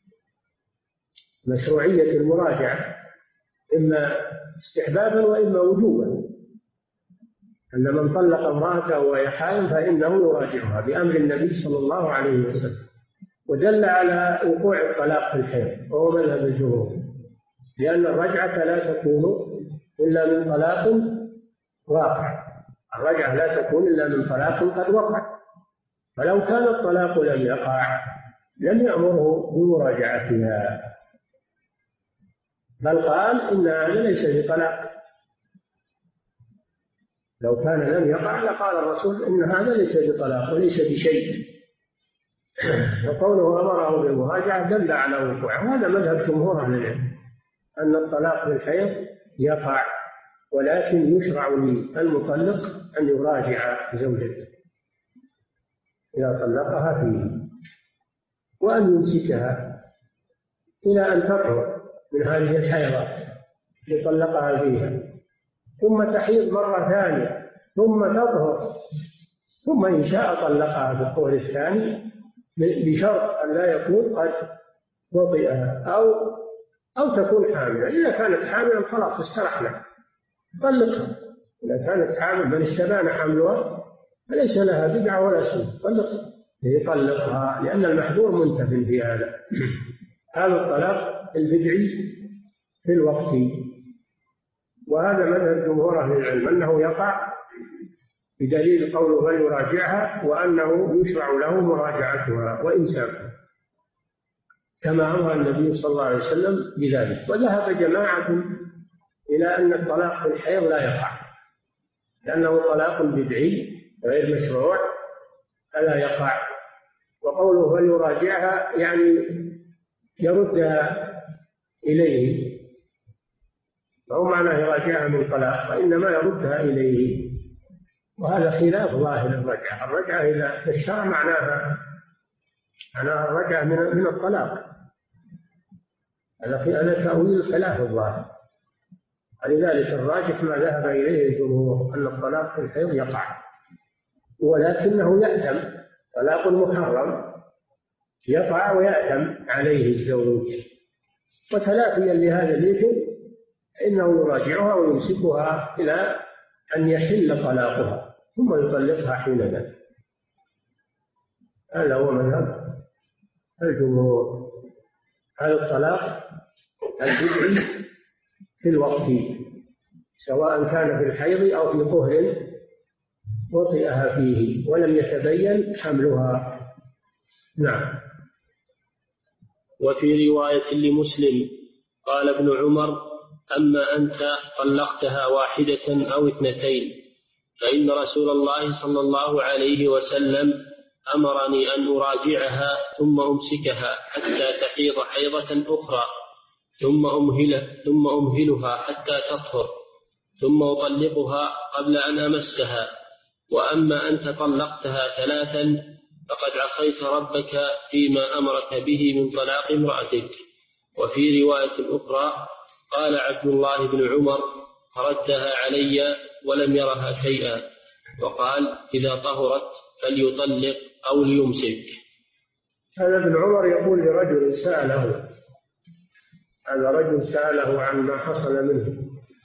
C: مشروعية المراجعة، إما استحبابا وإما وجوبا، أن من طلق امرأته وهي حائض فإنه يراجعها بأمر النبي صلى الله عليه وسلم. ودل على وقوع الطلاق في الحيض وهو مذهب الجمهور، لأن الرجعة لا تكون إلا من طلاق واقع، الرجعة لا تكون إلا من طلاق قد وقع، فلو كان الطلاق لم يقع لم يأمره بمراجعتها، بل قال إن هذا ليس بطلاق. لو كان لم يقع لقال الرسول إن هذا ليس بطلاق وليس بشيء، وقوله أمره بالمراجعة دل على وقوعه. وهذا مذهب جمهور أهل العلم، أن الطلاق بالحيض يقع، ولكن يشرع للمطلق أن يراجع زوجته إذا طلقها فيه، وأن يمسكها إلى أن تطهر من هذه الحيضات يطلقها فيها، ثم تحيض مرة ثانية ثم تطهر، ثم إن شاء طلقها في الطهر الثاني بشرط أن لا يكون قد وطئها أو أو تكون حاملة. إذا كانت حاملا خلاص استرحنا طلقها، إذا كانت حامل من استبان حملها فليس لها بدعة ولا سنة، طلقها يطلقها، لأن المحذور منتف في هذا. هذا الطلاق البدعي في الوقت، وهذا مذهب جمهور أهل العلم أنه يقع بدليل قوله فليراجعها، وأنه يشرع له مراجعتها وإمساكها كما أمر النبي صلى الله عليه وسلم بذلك. وذهب جماعة إلى أن الطلاق في الحيض لا يقع، لأنه طلاق بدعي غير مشروع فلا يقع. وقوله فليراجعها يعني يردها إليه، فهو معنى يراجعها من طلاق، فإنما يردها إليه، وهذا خلاف ظاهر الرجعة. الرجعة إذا في الشرع معناها معناها الرجعة من من الطلاق، هذا تأويل خلاف الظاهر، ولذلك الراجح ما ذهب إليه الجمهور أن الطلاق في الحيض يقع، ولكنه يأثم، طلاق محرم يقع ويأثم عليه الزوج، وتلافيا لهذا الإثم إنه يراجعها ويمسكها إلى أن يحل طلاقها ثم يطلقها حينئذ. هذا هو مذهب الجمهور. هذا الطلاق البدعي في الوقت، سواء كان في الحيض أو في طهر وطئها فيه ولم يتبين حملها. نعم.
B: وفي رواية لمسلم قال ابن عمر: أما أنت طلقتها واحدة أو اثنتين، فإن رسول الله صلى الله عليه وسلم أمرني أن أراجعها ثم أمسكها حتى تحيض حيضة أخرى ثم أمهله ثم أمهلها حتى تطهر ثم أطلقها قبل أن أمسها. وأما أنت طلقتها ثلاثا فقد عصيت ربك فيما أمرك به من طلاق امرأتك. وفي رواية أخرى قال عبد الله بن عمر: فردها علي ولم يرها شيئا، وقال: إذا طهرت فليطلق أو ليمسك.
C: هذا ابن عمر يقول لرجل سأله، هذا رجل سأله عن ما حصل منه،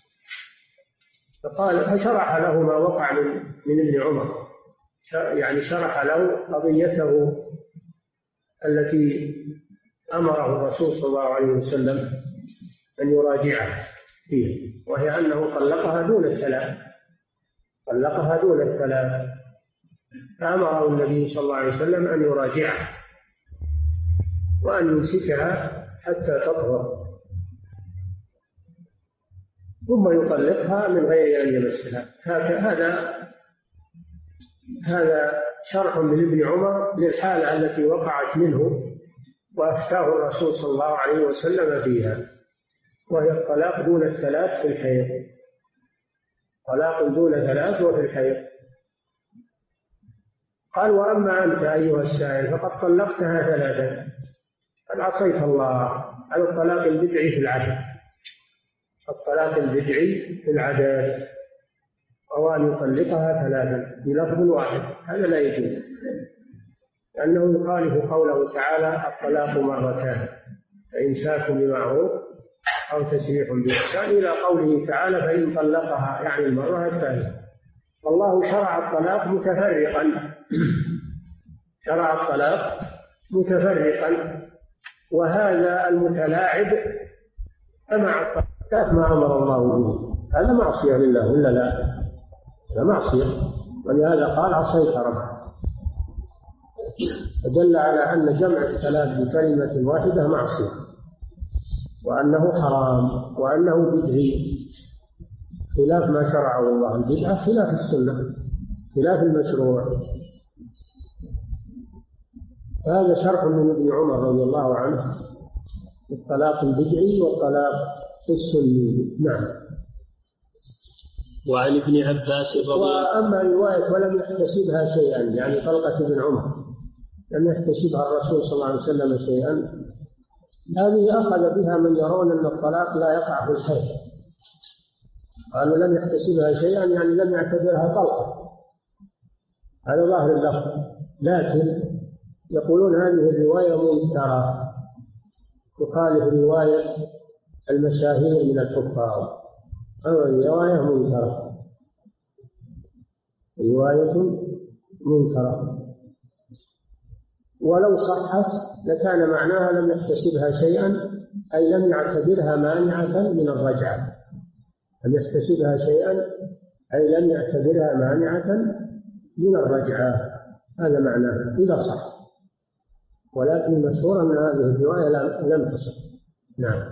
C: فقال فشرح له ما وقع من, من ابن عمر، يعني شرح له قضيته التي أمره الرسول صلى الله عليه وسلم أن يراجعها فيه، وهي أنه طلقها دون الثلاث، طلقها دون الثلاث، فأمره النبي صلى الله عليه وسلم أن يراجعها وأن يمسكها حتى تطهر ثم يطلقها من غير أن يمسها. هذا هذا شرح من ابن عمر للحالة التي وقعت منه وأفتاه الرسول صلى الله عليه وسلم فيها، وهي الطلاق دون الثلاث في الحيض، طلاق دون ثلاث وفي الحيض. قال: وأما أنت أيها السائل فقد طلقتها ثلاثا، قد عصيت الله. على الطلاق البدعي في العدد، الطلاق البدعي في العدد، أو أن يطلقها ثلاثا بلفظ واحد، هذا لا يجوز، لأنه يخالف قوله تعالى: الطلاق مرتان، فإمساك بمعروف أو تسريح بإحسان، إلى قوله تعالى: فإن طلقها، يعني المرة الثانية. والله شرع الطلاق متفرقا، شرع الطلاق متفرقا، وهذا المتلاعب أمع الطلاق ما أمر الله به، هذا معصية لله ولا لا؟ هذا معصية، ولهذا قال: عصيت ربك. فدل على أن جمع الثلاث بكلمة واحدة معصية، وأنه حرام، وأنه بدعي، خلاف ما شرعه الله. البدعة خلاف السنة، خلاف المشروع. هذا شرح من ابن عمر رضي الله عنه الطلاق البدعي والطلاق السني. نعم.
B: وعن ابن عباس رضي الله عنه.
C: وأما رواية ولم يحتسبها شيئا، يعني طلقة ابن عمر لم يحتسبها الرسول صلى الله عليه وسلم شيئا، هذه أخذ بها من يرون أن الطلاق لا يقع في الحيض، قالوا لم يحتسبها شيئا يعني لم يعتبرها طلقة، هذا ظاهر اللفظ. لكن يقولون هذه الرواية منكرة، تخالف رواية المشاهير من الكفار، أو الرواية منكرة، رواية منكرة، ولو صحت لكان معناها لم يحتسبها شيئا، أي لم يعتبرها مانعة من الرجعة، لم يحتسبها شيئا أي لم يعتبرها مانعة من الرجعة، هذا معناه إذا صح. ولكن المشهور أن هذه الرواية لم تصح. نعم.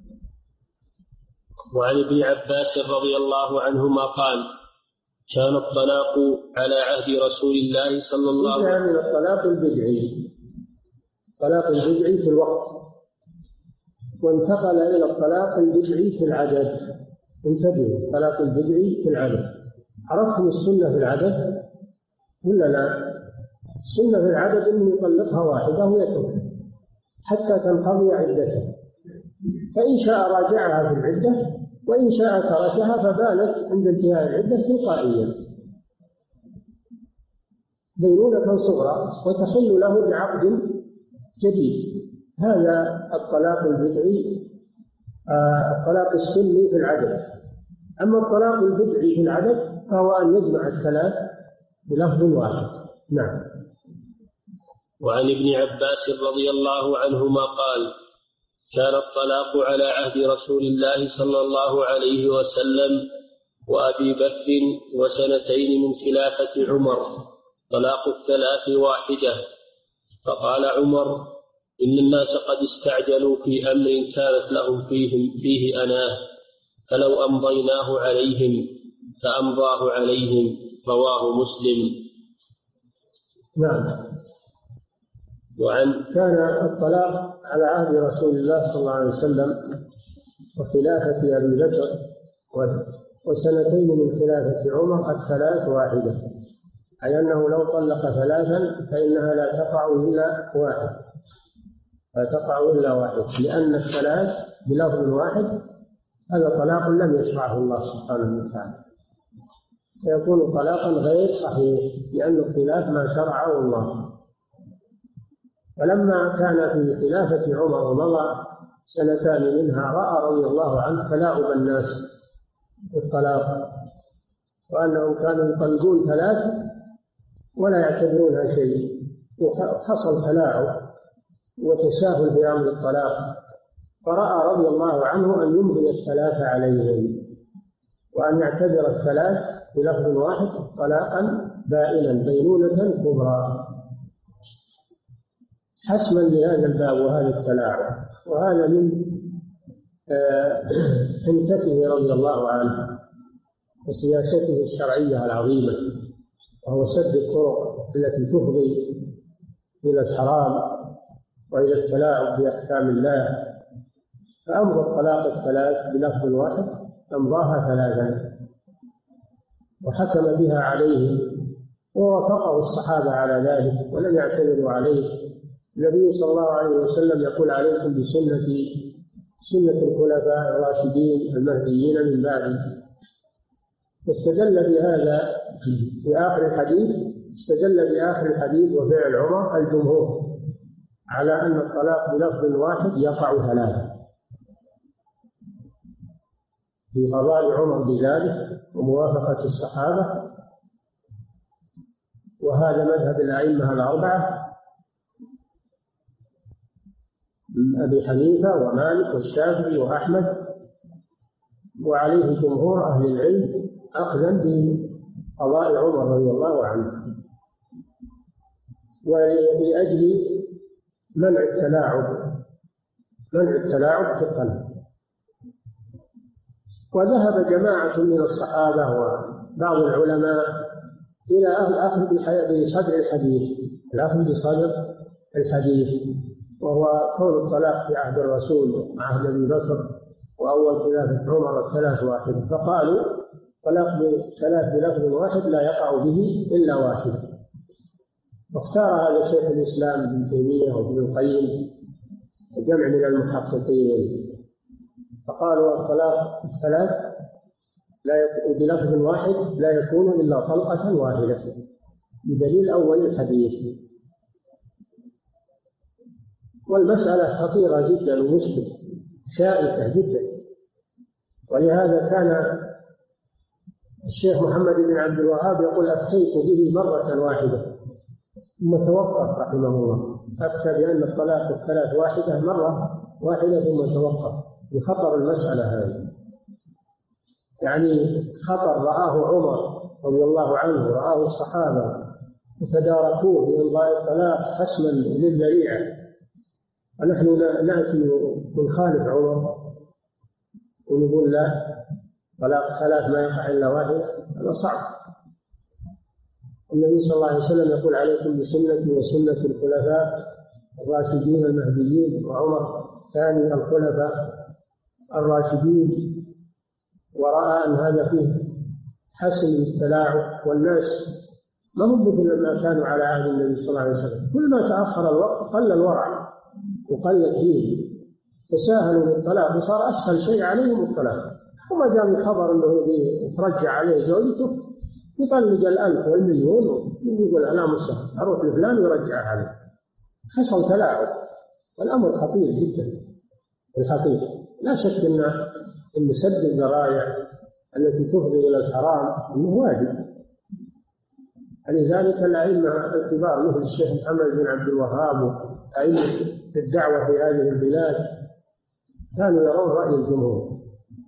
B: وعن ابن عباس رضي الله عنهما قال: كان الطلاق على عهد رسول الله صلى الله عليه وسلم.
C: من الطلاق البدعي، الطلاق البدعي في الوقت، وانتقل إلى الطلاق البدعي في العدد. انتبهوا، الطلاق البدعي في العدد. عرفتم السنة في العدد ولا لا؟ السنة في العدد أنه يطلقها واحدة ويتركها حتى تنقضي عدتها، فإن شاء راجعها في العدة، وإن شاء تركها فبانت عند انتهاء العدة تلقائيا بينونة صغرى وتحل له بعقد جديد. هذا الطلاق البدعي، آه الطلاق السني في العدد. أما الطلاق البدعي في العدد فهو أن يجمع الثلاث بلفظ واحد. نعم.
B: وعن ابن عباس رضي الله عنهما قال: كان الطلاق على عهد رسول الله صلى الله عليه وسلم وأبي بكر وسنتين من خلافة عمر طلاق الثلاث واحدة. فقال عمر: إن الناس قد استعجلوا في أمر كانت لهم فيه, فيه أناه، فلو أمضيناه عليهم فأمضاه عليهم. رواه مسلم.
C: نعم.
B: وعن
C: كان الطلاق على عهد رسول الله صلى الله عليه وسلم وخلافة أبي بكر وسنتين من خلافة عمر الثلاث واحدة، أي أنه لو طلق ثلاثا فإنها لا تقع إلا واحد، لا تقع إلا واحد، لأن الثلاث بلفظ واحد هذا طلاق لم يشرعه الله سبحانه وتعالى، فيكون طلاقا غير صحيح لأنه خلاف ما شرعه الله. فلما كان في خلافة عمر ومضى سنتان منها رأى رضي الله عنه تلاعب الناس بالطلاق، وأنهم كانوا يطلقون ثلاث ولا يعتبرونها شيء، وحصل تلاعب وتساهل في أمر الطلاق، فرأى رضي الله عنه أن يمضي الثلاث عليهم وأن يعتبر الثلاث بلفظ واحد طلاقا بائنا بينونة كبرى حسما لهذا الباب وهذا التلاعب. وهذا من حنكته رضي الله عنه وسياسته الشرعية العظيمة، وهو سد الطرق التي تفضي إلى الحرام وإلى التلاعب بأحكام الله، فأمضى الطلاق الثلاث بلفظ واحد أمضاها ثلاثا وحكم بها عليه، ووافقه الصحابة على ذلك ولم يعترضوا عليه. النبي صلى الله عليه وسلم يقول: عليكم بسنتي سنة الخلفاء الراشدين المهديين من بعدي. استدل بهذا في آخر الحديث استدل بآخر الحديث وفعل عمر الجمهور على أن الطلاق بلفظ واحد يقع ثلاثة، في قضاء عمر بذلك وموافقة الصحابة. وهذا مذهب الأئمة الأربعة أبي حنيفة ومالك والشافعي وأحمد، وعليه جمهور أهل العلم أخذا بقضاء عمر رضي الله عنه، ولأجل منع التلاعب منع التلاعب في الطلاق. وذهب جماعة من الصحابة وبعض العلماء إلى الأخذ بصدر الحديث الأخذ بصدر الحديث وهو كون الطلاق في عهد الرسول مع عهد أبي بكر وأول خلافة عمر الثلاث واحد، فقالوا طلاق بثلاث بلفظ واحد لا يقع به إلا واحد. واختار هذا شيخ الإسلام ابن تيمية وابن القيم وجمع من المحققين، فقالوا الطلاق الثلاث لا بلفظ واحد لا يكون إلا طلقة واحدة بدليل أول الحديث. والمسألة خطيرة جدا ومشكلة شائكة جدا، ولهذا كان الشيخ محمد بن عبد الوهاب يقول: أفتيت به مرة واحدة ثم توقف رحمه الله، أفتى بأن الطلاق الثلاث واحدة مرة واحدة ثم توقف بخطر المسألة هذه. يعني خطر رآه عمر رضي الله عنه رآه الصحابة وتداركوه بإمضاء الطلاق حسما للذريعة، ونحن نأتي ونخالف عمر ونقول لا طلاق ثلاث ما يقع إلا واحد، هذا صعب. النبي صلى الله عليه وسلم يقول: عليكم بسنتي وسنة الخلفاء الراشدين المهديين، وعمر ثاني الخلفاء الراشدين، ورأى أن هذا فيه حسن التلاعب، والناس ما هم مثل ما كانوا على عهد النبي صلى الله عليه وسلم، كل ما تأخر الوقت قل الورع وقل الدين، تساهلوا بالطلاق وصار أسهل شيء عليهم الطلاق. وما دام الخبر أنه يترجع عليه زوجته يطلق الألف والمليون ويقول أنا مسهل أروح لفلان ويرجع عليه. حصل تلاعب والأمر خطير جدا. الخطير لا شك أن أن سد الذرائع التي تفضي إلى الحرام أنه واجب. لذلك الأئمة الكبار مثل الشيخ محمد بن عبد الوهاب وأئمة الدعوة في هذه البلاد كانوا يرون رأي الجمهور،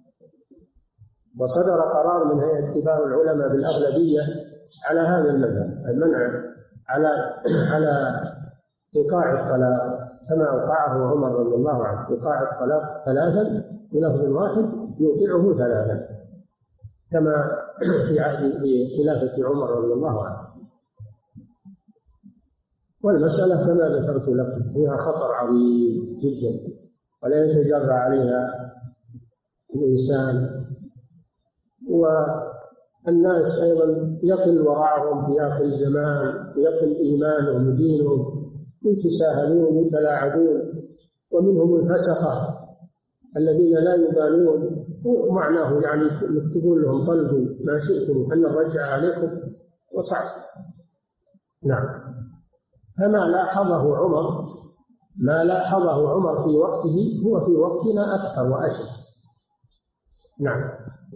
C: وصدر قرار من هيئة كبار العلماء بالأغلبية على هذا المذهب، المنع على على إيقاع الطلاق كما أوقعه عمر رضي الله عنه، إيقاع الطلاق ثلاثا بلفظ واحد يوقعه ثلاثا كما في عهد في خلافة عمر رضي الله عنه. والمسألة كما ذكرت لكم فيها خطر عظيم جدا ولا يتجرأ عليها الإنسان، والناس أيضا يقل ورعهم في آخر الزمان، يقل إيمانهم ودينهم، يتساهلون ويتلاعبون، ومنهم الفسقة الذين لا يبالون، ومعناه يعني يكتبون لهم طلبوا ما شئتم أن نرجع عليكم وصعب. نعم. فما لاحظه عمر ما لاحظه عمر في وقته هو في وقتنا أكثر وأشد. نعم.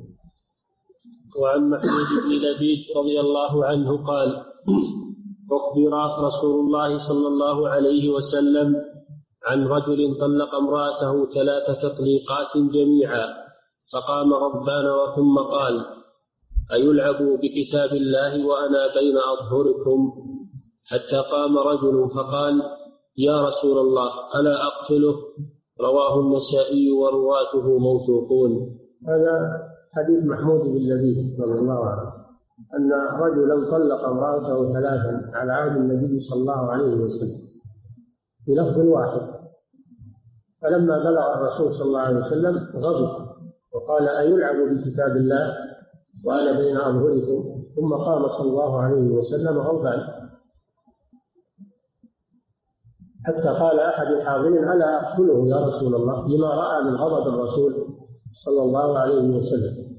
B: وعن محمود بن لبيد رضي الله عنه قال: أخبر رسول الله صلى الله عليه وسلم عن رجل طلق امرأته ثلاث تطليقات جميعا، فقام غضبان ثم قال: أيلعب بكتاب الله وأنا بين أظهركم؟ حتى قام رجل فقال: يا رسول الله ألا أقتله؟ رواه النسائي ورواته موثوقون.
C: هذا حديث محمود بن لبيد رضي الله عنه أن رجلا طلق امرأته ثلاثا على عهد النبي صلى الله عليه وسلم بلفظ واحد، فلما بلغ الرسول صلى الله عليه وسلم غضب وقال: أيلعب بكتاب الله وأنا بين أظهركم؟ ثم قام صلى الله عليه وسلم غضبان، حتى قال أحد الحاضرين: ألا أقتله يا رسول الله؟ لما رأى من غضب الرسول صلى الله عليه وسلم.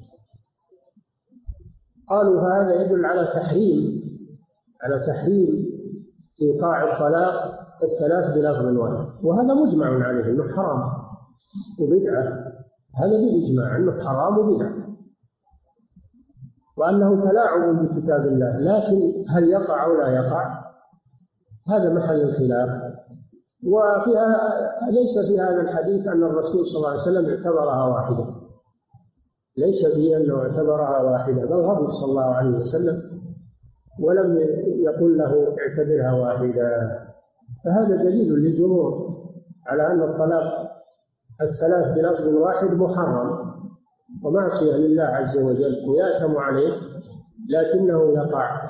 C: قالوا هذا يدل على تحريم على تحريم إيقاع الطلاق الثلاث بلفظ واحد، وهذا مجمع عليه أنه حرام وبدعة، هذا بالإجماع أنه حرام وبدعة، وأنه تلاعب بكتاب الله. لكن هل يقع أو لا يقع هذا محل الخلاف. وفيها ليس في هذا الحديث أن الرسول صلى الله عليه وسلم اعتبرها واحدة، ليس فيه أنه اعتبرها واحدة، بل غضب صلى الله عليه وسلم ولم يقل له اعتبرها واحدة. فهذا دليل للجمهور على أن الطلاق الثلاث بلفظ واحد محرم ومعصية لله عز وجل ويأثم عليه، لكنه يقع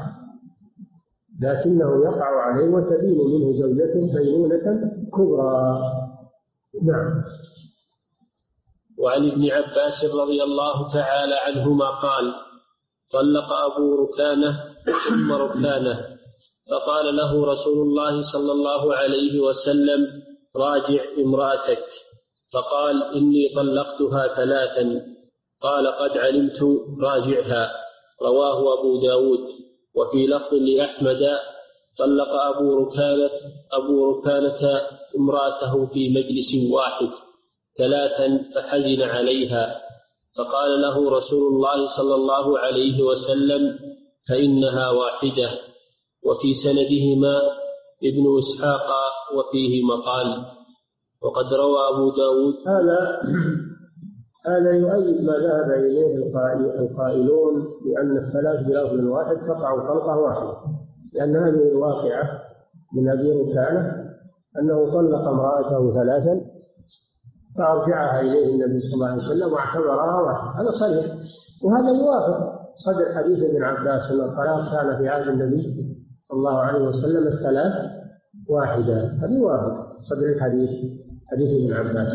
C: لكنه يقع عليه وتبين منه زوجته بينونة كبرى. نعم.
B: وعن ابن عباس رضي الله تعالى عنهما قال: طلق أبو ركانة ثم ركانة، فقال له رسول الله صلى الله عليه وسلم: راجع امرأتك. فقال: إني طلقتها ثلاثا. قال: قد علمت، راجعها. رواه أبو داود. وفي لفظ لأحمد: طلق أبو ركانة أبو ركانة امرأته في مجلس واحد ثلاثا فحزن عليها، فقال له رسول الله صلى الله عليه وسلم: فإنها واحدة. وفي سندهما ابن إسحاق وفيه مقال. وقد روى أبو داود.
C: هذا هذا يؤيد ما ذهب إليه القائلون بأن الثلاث بلفظ واحد تقع طلقة واحدة، لأن هذه الواقعة من أبي ركانة أنه طلق امرأته ثلاثا فأرجعها إليه النبي صلى الله عليه وسلم واعتبرها واحدة. هذا صحيح، وهذا يوافق صدر حديث ابن عباس أن الطلاق كان في عهد النبي صلى الله عليه وسلم الثلاث واحدة. هذا يوافق صدر الحديث حديث ابن عباس،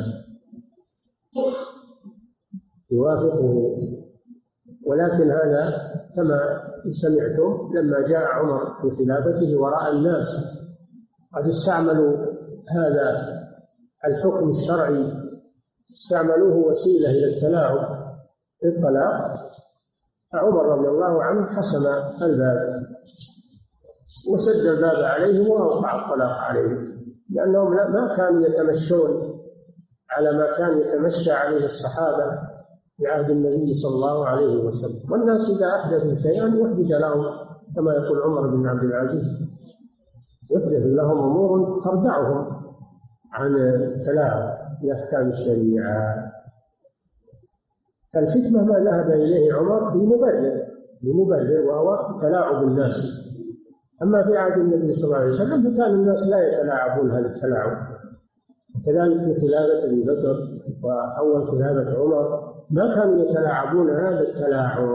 C: يوافقه. ولكن هذا كما سمعتم لما جاء عمر في خلافته ورأى الناس قد استعملوا هذا الحكم الشرعي استعملوه وسيلة إلى التلاعب بالطلاق، فعمر رضي الله عنه حسم الباب وسد الباب عليهم وأوقع الطلاق عليهم، لأنهم ما كانوا يتمشون على ما كان يتمشى عليه الصحابة في عهد النبي صلى الله عليه وسلم. والناس إذا أحدثوا شيئا يحدث لهم كما يقول عمر بن عبد العزيز، يحدث لهم أمور تردعهم عن التلاعب بأحكام الشريعة. الحكمة ما ذهب إليه عمر بمبرر بمبرر وهو تلاعب الناس. أما في عهد النبي صلى الله عليه وسلم فكان الناس لا يتلاعبون هذا التلاعب. كذلك في خلافة أبي بكر وأول خلافة عمر ما كانوا يتلاعبون هذا التلاعب.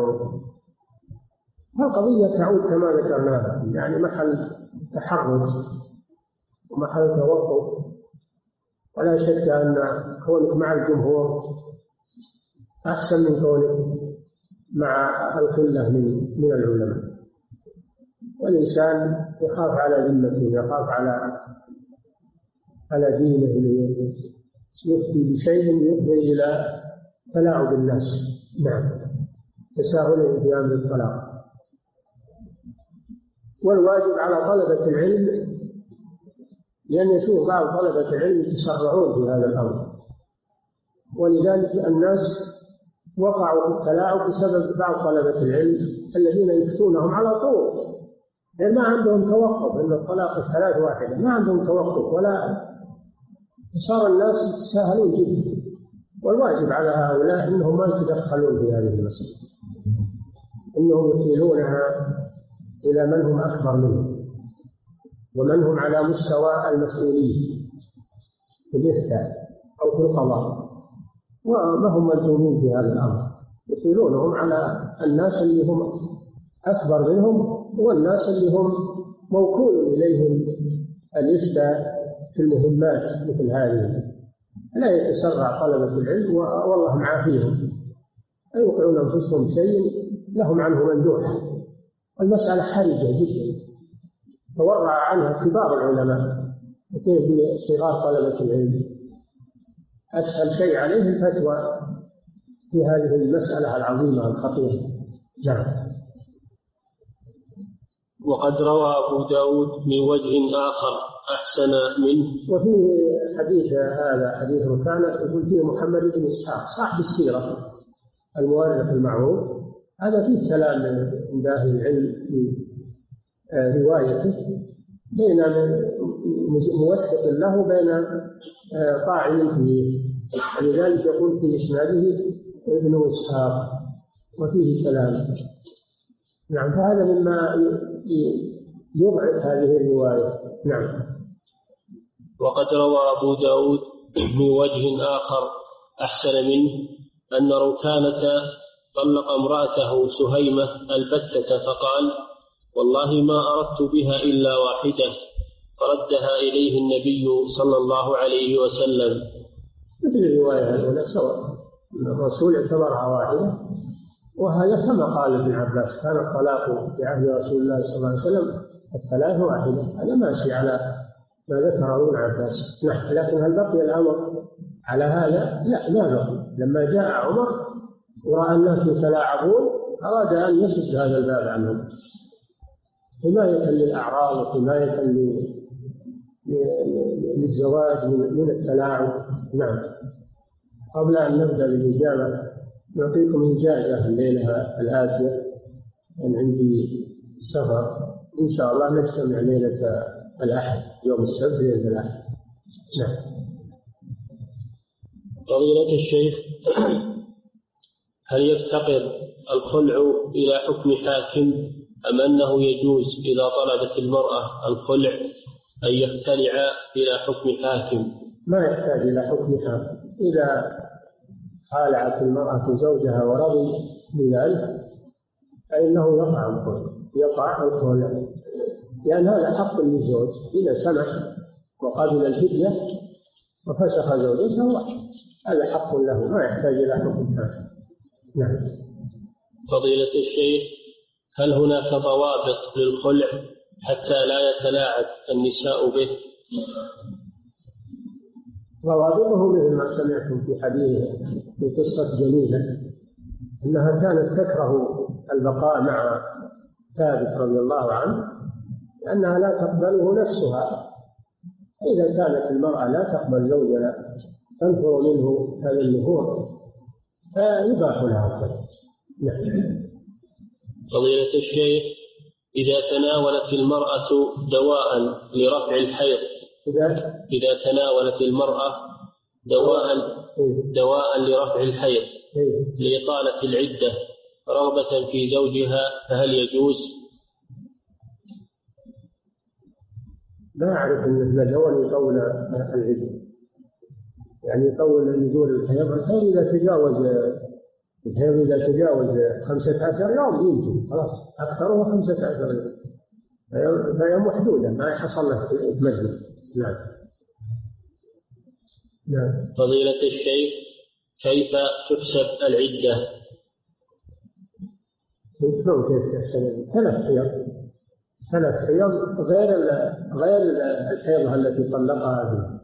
C: القضية تعود كما ذكرناها، يعني محل تحرج ومحل توقف، ولا شك أن كونك مع الجمهور أحسن من كونك مع القلة من من العلماء. والإنسان يخاف على ذمته، يخاف على على دينه، يفتي بشيء يفضي إلى تلاعب الناس. نعم، تساهل في أمر الطلاق. والواجب على طلبة العلم، لأن يشوف بعض طلبة العلم يتسرعون في هذا الأمر، ولذلك الناس وقعوا في التلاعب بسبب بعض طلبة العلم الذين يفتونهم على طول، لأن ما عندهم توقف، إن الطلاق الثلاث واحدة ما عندهم توقف، ولا صار الناس يتساهلون جدا. والواجب على هؤلاء إنهم ما يتدخلون في هذه المسألة، إنهم يحيلونها إلى من هم أكبر منهم ومن هم على مستوى المسؤولين في الإفتاء أو في القضاء، وما هم ملزومين في هذا الأمر، يحيلونهم على الناس اللي هم أكبر منهم والناس اللي هم موكول إليهم الإفتاء في المهمات مثل هذه. لا يتسرع طلبة العلم والله معافيهم، يوقعون أنفسهم شيء لهم عنه مندوح. المسألة حرجة جدا تورع عنها كبار العلماء، كيف بصغار طلبة العلم. أسهل شيء عليه الفتوى في هذه المسألة العظيمة الخطيرة. نعم.
B: وقد روى أبو داود من وجه آخر أحسن منه.
C: وفيه حديث هذا حديث ركانة يقول فيه محمد بن إسحاق صاحب السيرة المؤرخ المعروف، هذا فيه كلام عند أهل العلم في روايته بين موثق له وبين طاعن فيه، لذلك يقول في إسناده ابن إسحاق وفيه كلام. نعم، فهذا مما يضعف هذه الرواية. نعم.
B: وقد روى أبو داود من وجه آخر أحسن منه أن ركانة طلق امرأته سهيمة البتة فقال: والله ما أردت بها إلا واحدة، فردها إليه النبي صلى الله عليه وسلم.
C: مثل الرواية الأولى سواء، الرسول اعتبرها واحدة، وهذا كما قال ابن عباس كان الطلاق في عهد رسول الله صلى الله عليه وسلم الثلاث واحدة، هذا ماشي على ما ذكره ابن عباس. نعم، لكن هل بقي الأمر على هذا؟ لا، لا بقي. لما جاء عمر ورأى الناس يتلاعبون أراد أن يسد هذا الباب عنهم حماية للأعراض وحماية للزواج من التلاعب. نعم. قبل أن نبدأ بالإجابة نعطيكم إجازة الليلة الآتية، أن عندي سفر، إن شاء الله نجتمع ليلة الأحد يوم السبت ليلة الأحد. نعم.
B: فضيلة الشيخ، هل يفتقر الخلع إلى حكم حاكم أم أنه يجوز إذا طلبت المرأة الخلع أن يختلع إلى حكم حاكم؟
C: ما يحتاج إلى حكم حاكم. إذا خالعت المرأة زوجها ورضي بذلك فإنه يقع الخلع، يقع الخلع، لأن هذا حق للزوج إذا سمح وقبل الفدية وفسخ زوجته، هذا حق له، ما يحتاج إلى حكم حاكم. نعم.
B: فضيلة الشيخ، هل هناك ضوابط للخلع حتى لا يتلاعب النساء به؟
C: ضوابطه مثل ما سمعتم في حديث في قصة جميلة أنها كانت تكره البقاء مع ثابت رضي الله عنه لأنها لا تقبله نفسها. إذا كانت المرأة لا تقبل زوجها تنفر منه هذا النفور فيباح لها الطلاق.
B: فضيلة الشيخ، إذا تناولت المرأة دواء لرفع الحيض
C: إذا
B: إذا تناولت المرأة دواء دواء لرفع الحيض لإطالة العدة رغبة في زوجها فهل يجوز؟
C: لا أعرف أن دواء يطول العدة، يعني يطول نزول الحيض. الحيض إذا تجاوز الحيض إذا تجاوز خمسة عشر يوم يمكن خلاص، أكثره خمسة عشر يوم، فهي محدودة ما يحصل له تمدد. نعم. نعم.
B: فضيلة الشيخ، كيف تحسب العدة؟
C: كيف تحسب؟ ثلاث حيض، ثلاث حيض غير غير الحيضة التي طلقها فيها،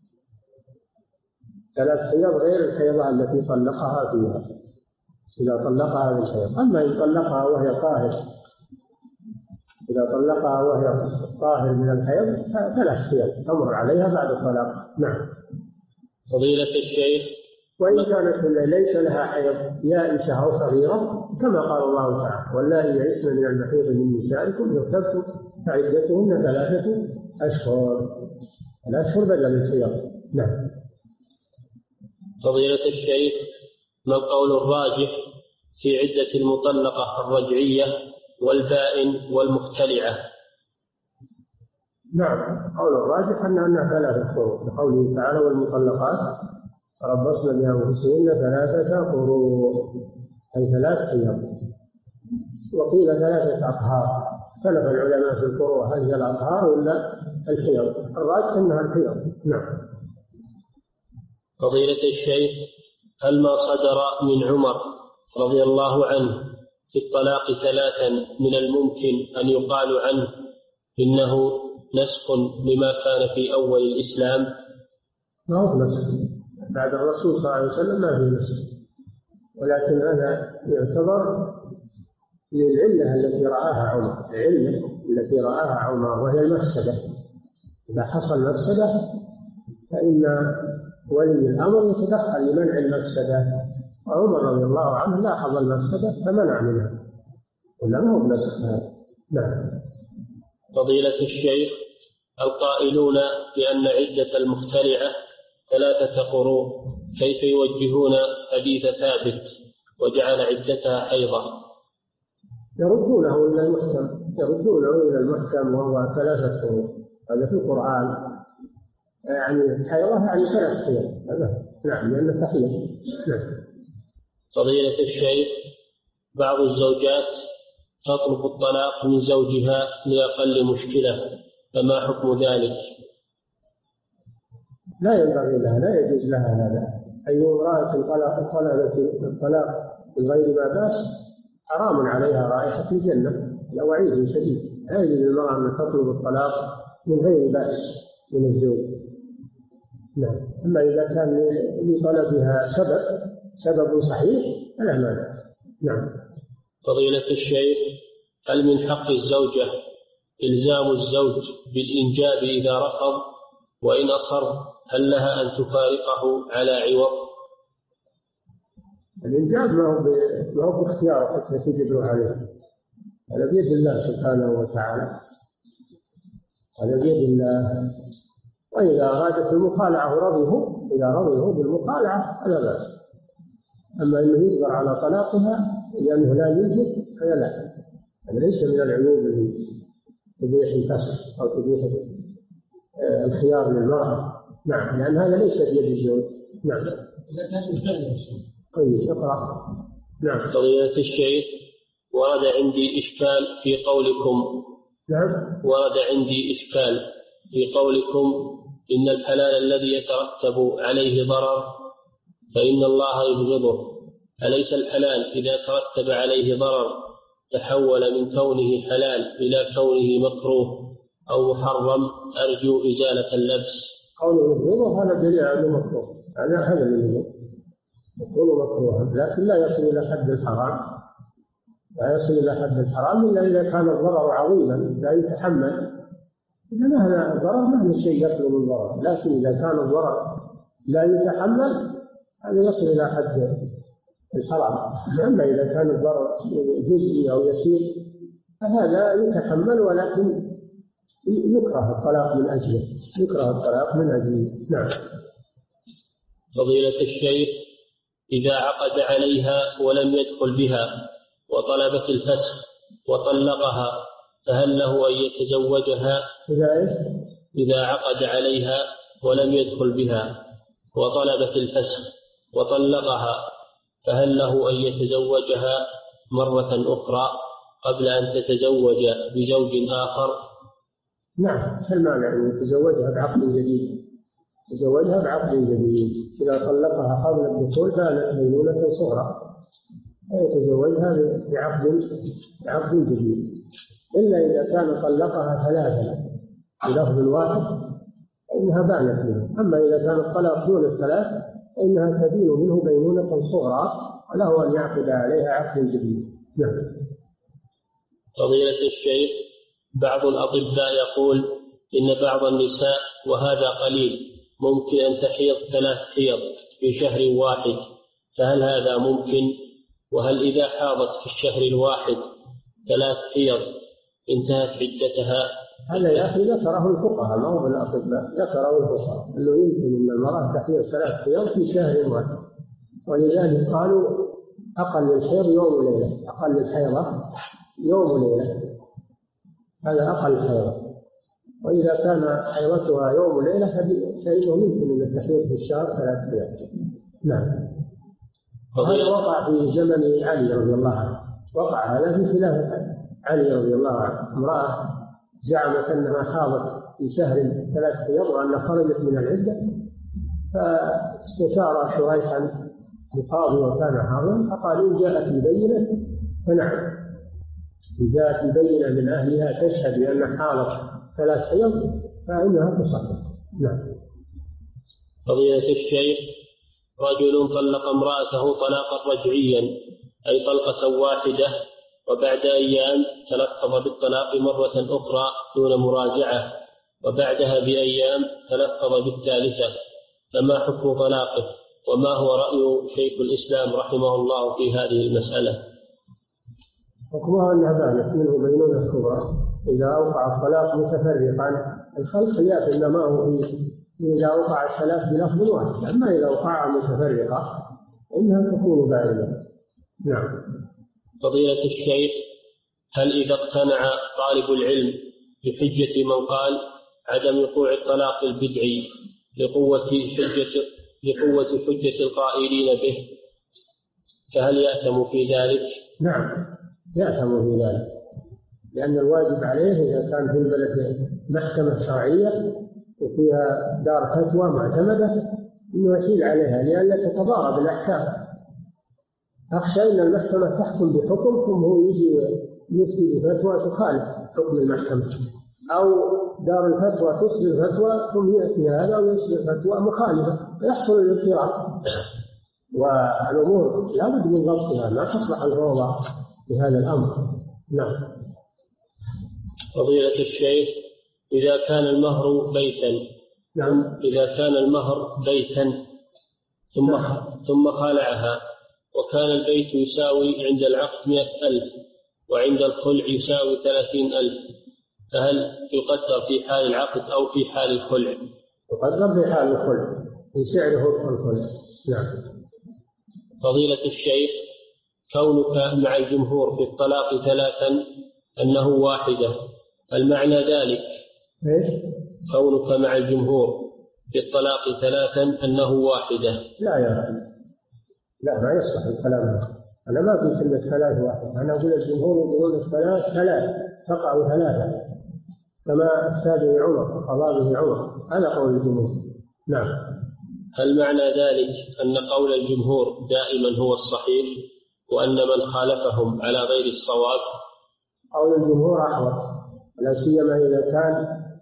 C: ثلاث حيض غير الحيضة التي طلقها فيها إذا طلقها بالحيض. أما إن طلقها وهي طاهر، إذا طلقها وهي طاهر من الحيض ثلاث حيض تمر عليها بعد الطلاق. نعم.
B: فضيلة الشيخ،
C: وإن كانت ليس لها حيض يائسة أو صغيرة كما قال الله تعالى: واللائي يئسن من المحيض من نسائكم ارتبتم فعدتهن ثلاثة أشهر. الأشهر بدل الحيض. نعم.
B: فضيلة الشيخ، ما القول الراجح في عدة المطلقة الرجعية والبائن والمختلعة؟
C: نعم، قول الراجح أنها ثلاثة قروء، لقوله تعالى: والمطلقات تربصن بأنفسهن ثلاثة قروء، أي ثلاث حيض. وقيل ثلاثة أطهار، اختلف العلماء في القروء هل هي الأطهار ولا الحيض، الراجح أنها الحيض. نعم.
B: فضيلة الشيخ، هل ما صدر من عمر رضي الله عنه في الطلاق ثلاثا من الممكن أن يقال عنه إنه نسخ لما كان في أول الإسلام؟
C: ما هو نسخ، بعد الرسول صلى الله عليه وسلم ما في نسخ، ولكن هذا يعتبر للعلة التي رآها عمر، العلة التي رآها عمر وهي المفسدة. إذا حصل مفسدة فإن ولي الأمر يتدخل لمنع المفسدة، وعمر رضي الله عنه لاحظ المفسدة فمنع منها، ولا ما هو بنسخ هذا. نعم.
B: فضيلة الشيخ، القائلون بأن عدة المخترعة ثلاثة قروء كيف يوجهون حديث ثابت وجعل عدتها حيضة؟
C: يردونه إلى المحكم، يردونه إلى المحكم وهو ثلاثة قروء، هذا في القرآن، يعني حيضة يعني ثلاث حيض. نعم، لأنه تحيض. نعم.
B: فضيلة الشيخ، بعض الزوجات تطلب الطلاق من زوجها لأقل مشكلة، فما حكم ذلك؟
C: لا ينبغي لها، لا يجوز لها هذا. أي امرأة طلبت الطلاق من غير ما بأس حرام عليها رائحة الجنة، لا وعيد شديد. لا يجوز للمرأة أن تطلب الطلاق من غير بأس من الزوج. نعم. أما إذا كان لطلبها سبب سبب صحيح فلا مانع. نعم.
B: فضيلة الشيخ، هل من حق الزوجة إلزام الزوج بالإنجاب إذا رفض؟ وإن أصر هل لها أن تفارقه على عوض؟
C: الإنجاب ما هو ما هو باختياره حتى تجبر عليه، هذا بيد الله سبحانه وتعالى، هذا بيد الله. وإذا أرادت المخالعة رضيه، إذا رضيه بالمخالعة فلا بأس. أما أنه يجبر على طلاقها لأنه لا ينجب هذا لا، هذا ليس من العيوب التي تبيح الفسخ أو تبيح الخيار للمرأة. نعم، لأن هذا ليس بيد الزوج. نعم. طيب اقرأ. نعم.
B: فضيلة الشيخ، ورد عندي إشكال في قولكم.
C: نعم.
B: ورد عندي إشكال في قولكم إن الحلال الذي يترتب عليه ضرر فإن الله يبغضه. أليس الحلال إذا ترتب عليه ضرر تحول من كونه حلال إلى كونه مكروه أو محرم؟ أرجو إزالة اللبس.
C: قوله يبغضه هذا دليل على مكروه، هذا هذا اللي يقول يقول مكروها، لكن لا يصل إلى حد الحرام، لا يصل إلى حد الحرام إلا إذا كان الضرر عظيما لا يتحمل. إذا هذا الضرر ما هو شيء يطلب الضرر، لكن إذا كان الضرر لا يتحمل هذا يصل إلى حد الحرام. أما إذا كان الضرر جزئي أو يسير فهذا يتحمل، ولكن يكره الطلاق من أجله، يكره الطلاق من أجله. نعم.
B: فضيلة الشيخ، إذا عقد عليها ولم يدخل بها وطلبت الفسخ وطلقها فهل له أن يتزوجها؟
C: إذا إيش؟
B: إذا عقد عليها ولم يدخل بها وطلبت الفسخ وطلقها فهل له أن يتزوجها مرة أخرى قبل أن تتزوج بزوج آخر؟
C: نعم، فالمانع أن يتزوجها بعقد جديد، يتزوجها بعقد جديد. إذا طلقها قبل الدخول كانت بينونة صغرى، يتزوجها بعقد بعقد جديد، إلا إذا كان طلقها ثلاثة بلفظ واحد فإنها بانت منه. أما إذا كان الطلاق دون الثلاث فإنها تبين منه بينونة صغرى وله أن يعقد عليها عقد جديد. نعم.
B: فضيلة الشيخ، بعض الأطباء يقول إن بعض النساء وهذا قليل ممكن أن تحيض ثلاث حيض في شهر واحد، فهل هذا ممكن؟ وهل إذا حاضت في الشهر الواحد ثلاث حيض انتهت عدتها؟
C: هذا يا أخي ذكره الفقهاء، ما هو الأطباء، ذكره الفقهاء أنه يمكن أن المرأة تحيض ثلاث حيض في شهر واحد، ولذلك قالوا أقل الحيض يوم وليلة، أقل الحيضة يوم وليلة، هذا أقل حيضة. وإذا كان حيضتها يوم وليلة فإنه يمكن أن تحيض في الشهر ثلاث حيض. نعم. هذا وقع في زمن علي رضي الله عنه، وقع هذا في خلافة علي رضي الله عنه. امرأة زعمت أنها حاضت في شهر ثلاث حيض وأن خرجت من العدة، فاستشار شريحا القاضي وكان حاضرا فقال إن جاءت ببينة فنعم، إن جاءت ببينة من أهلها تشهد بأن حاضت ثلاث حيض فإنها تصدق. نعم.
B: فضيلة الشيخ، رجل طلق امرأته طلاقا رجعيا أي طلقة واحدة، وبعد أيام تلفظ بالطلاق مرة أخرى دون مراجعة، وبعدها بأيام تلفظ بالثالثة، فما حكم طلاقه؟ وما هو رأي شيخ الإسلام رحمه الله في هذه المسألة؟
C: حكمها أنها بانت منه بينونة كبرى. إذا أوقع الطلاق متفرقا الخلق خلاف إنما هو إذا أوقع الثلاث بلفظ واحد، أما إذا أوقع متفرقة إنها تكون بائنة. نعم.
B: فضيلة الشيخ، هل إذا اقتنع طالب العلم بحجة من قال عدم وقوع الطلاق البدعي لقوة حجة لقوة حجة القائلين به فهل يأثم في ذلك؟
C: نعم يأثم في ذلك، لأن الواجب عليه إذا كان في البلد محكمة شرعية وفيها دار فتوى معتمدة إنه يحيل عليها لئلا تتضارب الأحكام. أخشى أن المحكمة تحكم بحكم ثم هو يجي يفتي بفتوى تخالف حكم المحكمة، أو دار الفتوى تصدر فتوى ثم يأتي هذا ويصدر فتوى مخالفة فيحصل الاضطراب. والأمور لا بد من ضبطها، ما تصلح الفوضى بهذا الأمر. نعم.
B: فضيلة الشيخ، إذا كان المهر بيتا
C: نعم.
B: إذا كان المهر بيتا ثم
C: نعم.
B: ثم خالعها وكان البيت يساوي عند العقد مئة ألف وعند الخلع يساوي ثلاثين ألف، فهل يقدر في حال العقد أو في حال الخلع؟
C: يقدر في حال الخلع في سعره الخلع. نعم.
B: فضيلة الشيخ، كونك مع الجمهور في الطلاق ثلاثا أنه واحدة، المعنى ذلك
C: إيش؟
B: كونك مع الجمهور في الطلاق ثلاثا أنه واحدة.
C: لا يا أخي، لا ما يصلح الكلام هذا. أنا ما قلت إن الثلاث واحد، أنا أقول الجمهور يقولون الثلاث ثلاث تقع ثلاثة كما أفتى به عمر وقضى به عمر، هذا قول الجمهور. نعم.
B: هل معنى ذلك أن قول الجمهور دائما هو الصحيح وأن من خالفهم على غير الصواب؟
C: قول الجمهور أحوط، لا سيما إذا كان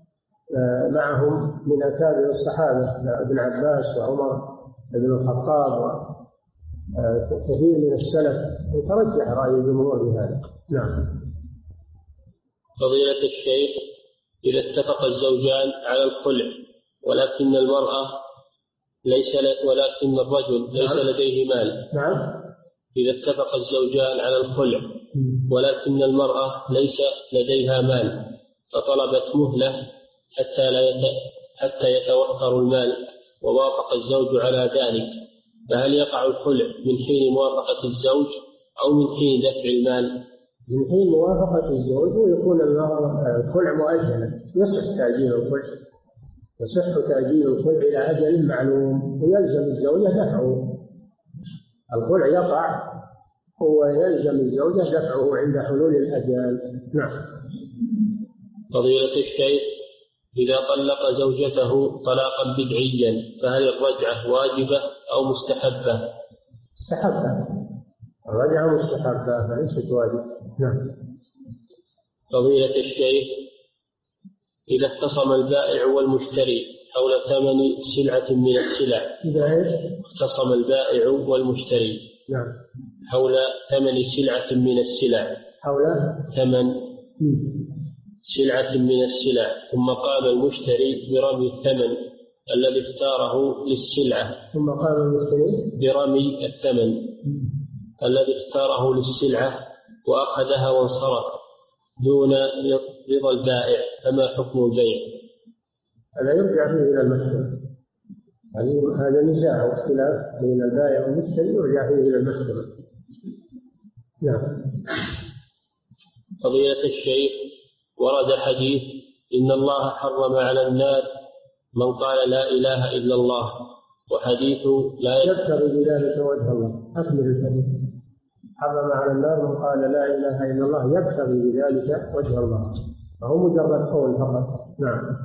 C: معهم من أكابر الصحابة ابن عباس وعمر بن الخطاب وكثير من السلف، يترجح رأي الجمهور بهذا. نعم.
B: فضيلة الشيخ، إذا اتفق الزوجان على الخلع ولكن المرأة ليس ل... ولكن الرجل ليس نعم. لديه مال.
C: نعم.
B: إذا اتفق الزوجان على الخلع ولكن المرأة ليس لديها مال فطلبت مهلة حتى لا يت... حتى يتوفر المال ووافق الزوج على ذلك، فهل يقع الخلع من حين موافقة الزوج أو من حين دفع المال؟
C: من حين موافقة الزوج، ويكون الخلع مؤجلا، يصح تأجيل الخلع، يصح تأجيل الخلع إلى أجل معلوم، ويلزم الزوجة دفعه. الخلع يقع ويلزم الزوجة دفعه عند حلول الأجال. نعم.
B: فضيلة الشيخ، إذا طلق زوجته طلاقا بدعيا فهل الرجعة واجبة أو مستحبة؟
C: مستحبة، الرجعة مستحبة فليست واجبة. نعم.
B: فضيلة الشيخ، إذا اختصم البائع والمشتري حول ثمن سلعة من السلع.
C: إذا إيش؟
B: اختصم البائع والمشتري.
C: نعم.
B: حول ثمن سلعة من السلع.
C: حول
B: ثمن سلعة من السلع، ثم قام المشتري برمي الثمن الذي اختاره للسلعة.
C: ثم قام المشتري
B: برمي الثمن الذي اختاره للسلعة وأخذها وانصرف دون رضا البائع، فما حكم البيع؟
C: هذا يرجع فيه إلى المحكمة. هذا نزاع واختلاف بين البائع والمشتري، يرجع فيه إلى المحكمة. نعم.
B: فضيلة الشيخ، ورد حديث إن الله حرم على النار من قال لا إله إلا الله، وحديث لا
C: يبتغي بذلك وجه الله. أكمل الحديث. حرم على النار من قال لا إله إلا الله يبتغي بذلك وجه الله، فهو مجرد قول فقط. نعم.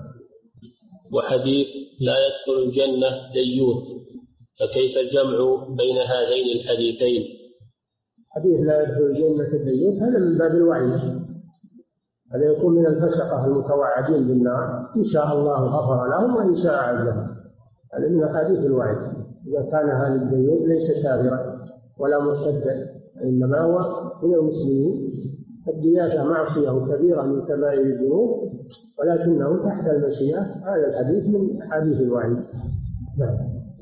B: وحديث لا يدخل الجنة ديوث، فكيف الجمع بين هذين الحديثين؟
C: حديث لا يدخل الجنة ديوث هذا من باب الوعيد، هذا يكون من الفسقة المتوعدين بالنار، إن شاء الله غفر لهم وإن شاء عذبهم. هذا من أحاديث الوعيد. إذا كان هذا الديوث ليس كافرا ولا مرتدا، إنما هو من المسلمين، الدياثة معصية كبيرة من كبائر الذنوب ولكنه تحت المشيئة. هذا الحديث من أحاديث الوعيد. نعم.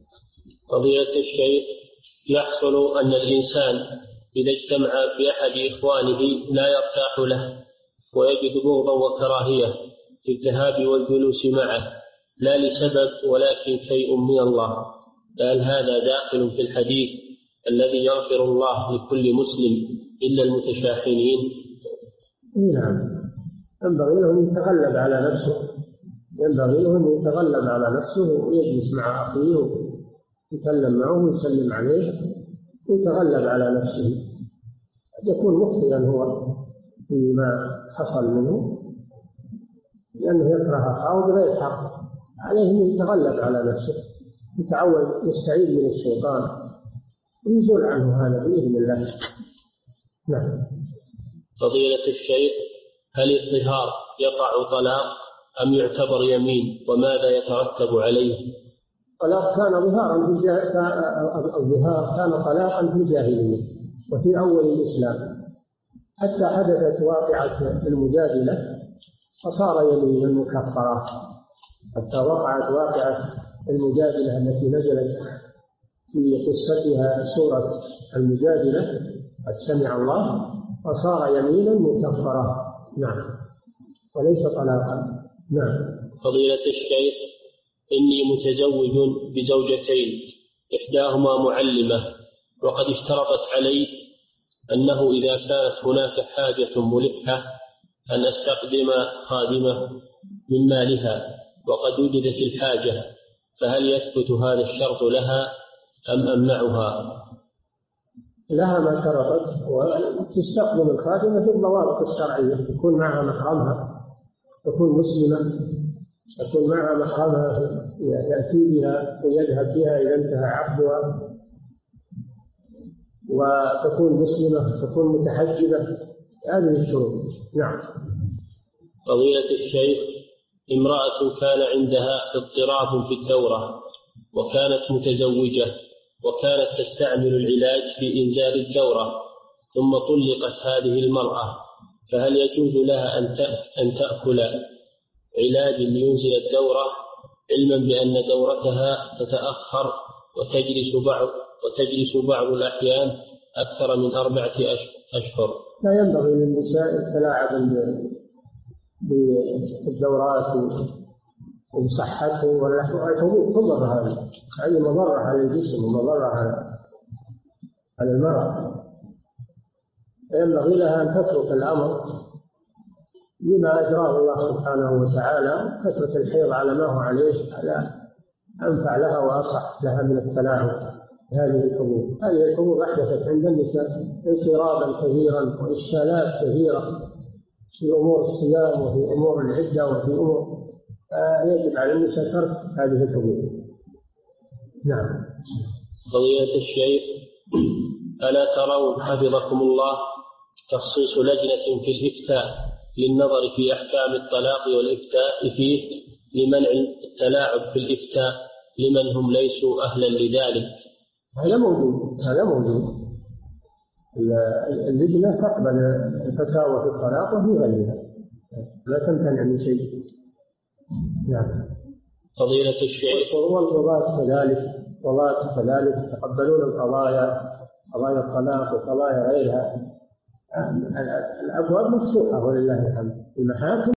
B: قضية الشيخ، يحصل أن الإنسان إذا اجتمع بأحد إخوانه لا يرتاح له ويجد بغضا وكراهية في الذهاب والجلوس معه، لا لسبب ولكن شيء من الله، فهل هذا داخل في الحديث الذي يغفر الله لكل مسلم إلا المتشاحنين؟
C: نعم. ينبغي له أن يتغلب على نفسه، ينبغي له أن يتغلب على نفسه ويجلس مع أخيه ويتكلم معه ويسلم عليه ويتغلب على نفسه. يكون مخطئا هو فيما حصل منه لأنه يكره أخاه بغير حق، عليه أن يتغلب على نفسه، يتعود يستعيذ من الشيطان يزول عنه هذا بإذن الله. نعم.
B: فضيلة الشيخ، هل الظهار يقع طلاق أم يعتبر يمين، وماذا يترتب عليه؟
C: طلاق كان ظهارا في الظهار كان طلاقا في الجاهلية وفي أول الإسلام، حتى حدثت واقعة المجادلة فصار يمينا مكفرا، حتى وقعت واقعة المجادلة التي نزلت في قصتها سورة المجادلة قد سمع الله، فصار يمينا مكفرا. نعم. وليس طلاقا. نعم.
B: فضيلة الشيخ، إني متزوج بزوجتين، إحداهما معلمة، وقد اشترطت علي أنه إذا كانت هناك حاجة ملحة أن أستخدم خادمة من مالها، وقد وجدت الحاجة، فهل يثبت هذا الشرط لها أم أمنعها؟
C: لها ما شرطت، وتستخدم الخادمة في الضوابط الشرعية، تكون معها محرمها، تكون مسلمة، تكون معها محرمها يأتي بها ويذهب بها إذا انتهى عقدها، وتكون مسلمة، تكون متحجبة، هذه الشروط. نعم.
B: فضيلة الشيخ، امرأة كان عندها اضطراب في الدورة وكانت متزوجة وكانت تستعمل العلاج في إنزال الدورة ثم طلقت هذه المرأة، فهل يجوز لها أن تأكل علاج لينزل الدورة علما بأن دورتها تتأخر وتجلس بعض وتجلس بعض الأحيان أكثر من أربعة أشهر؟
C: لا ينبغي للنساء التلاعب بالدورات وبصحته ولا تضر هذه هذه مضرة على الجسم ومضرة على المرأة. ينبغي لها أن تترك الأمر لما أجراه الله سبحانه وتعالى، تترك الحيض على ما هو عليه، على أنفع لها وأصح لها من التلاعب هذه الحبوب. هذه الحبوب أحدثت عند النساء اضطرابا كثيرا وإشكالات كثيرة في أمور الصيام وفي أمور العدة وفي أمور، يجب على النساء ترك هذه الحبوب. نعم.
B: فضيلة الشيخ، ألا ترون حفظكم الله تخصيص لجنة في الإفتاء للنظر في أحكام الطلاق والإفتاء فيه لمنع التلاعب في الإفتاء لمن هم ليسوا أهلا لذلك؟
C: هذا موجود هذا موجود اللجنة تقبل الفتاوى في الطلاق وفي غيرها، لا تمتنع من شيء. نعم.
B: فضيلة الشيخ،
C: والقضاة كذلك قضاة كذلك يتقبلون القضايا، قضايا الطلاق وقضايا غيرها. الأبواب مفتوحة ولله الحمد. المحاكم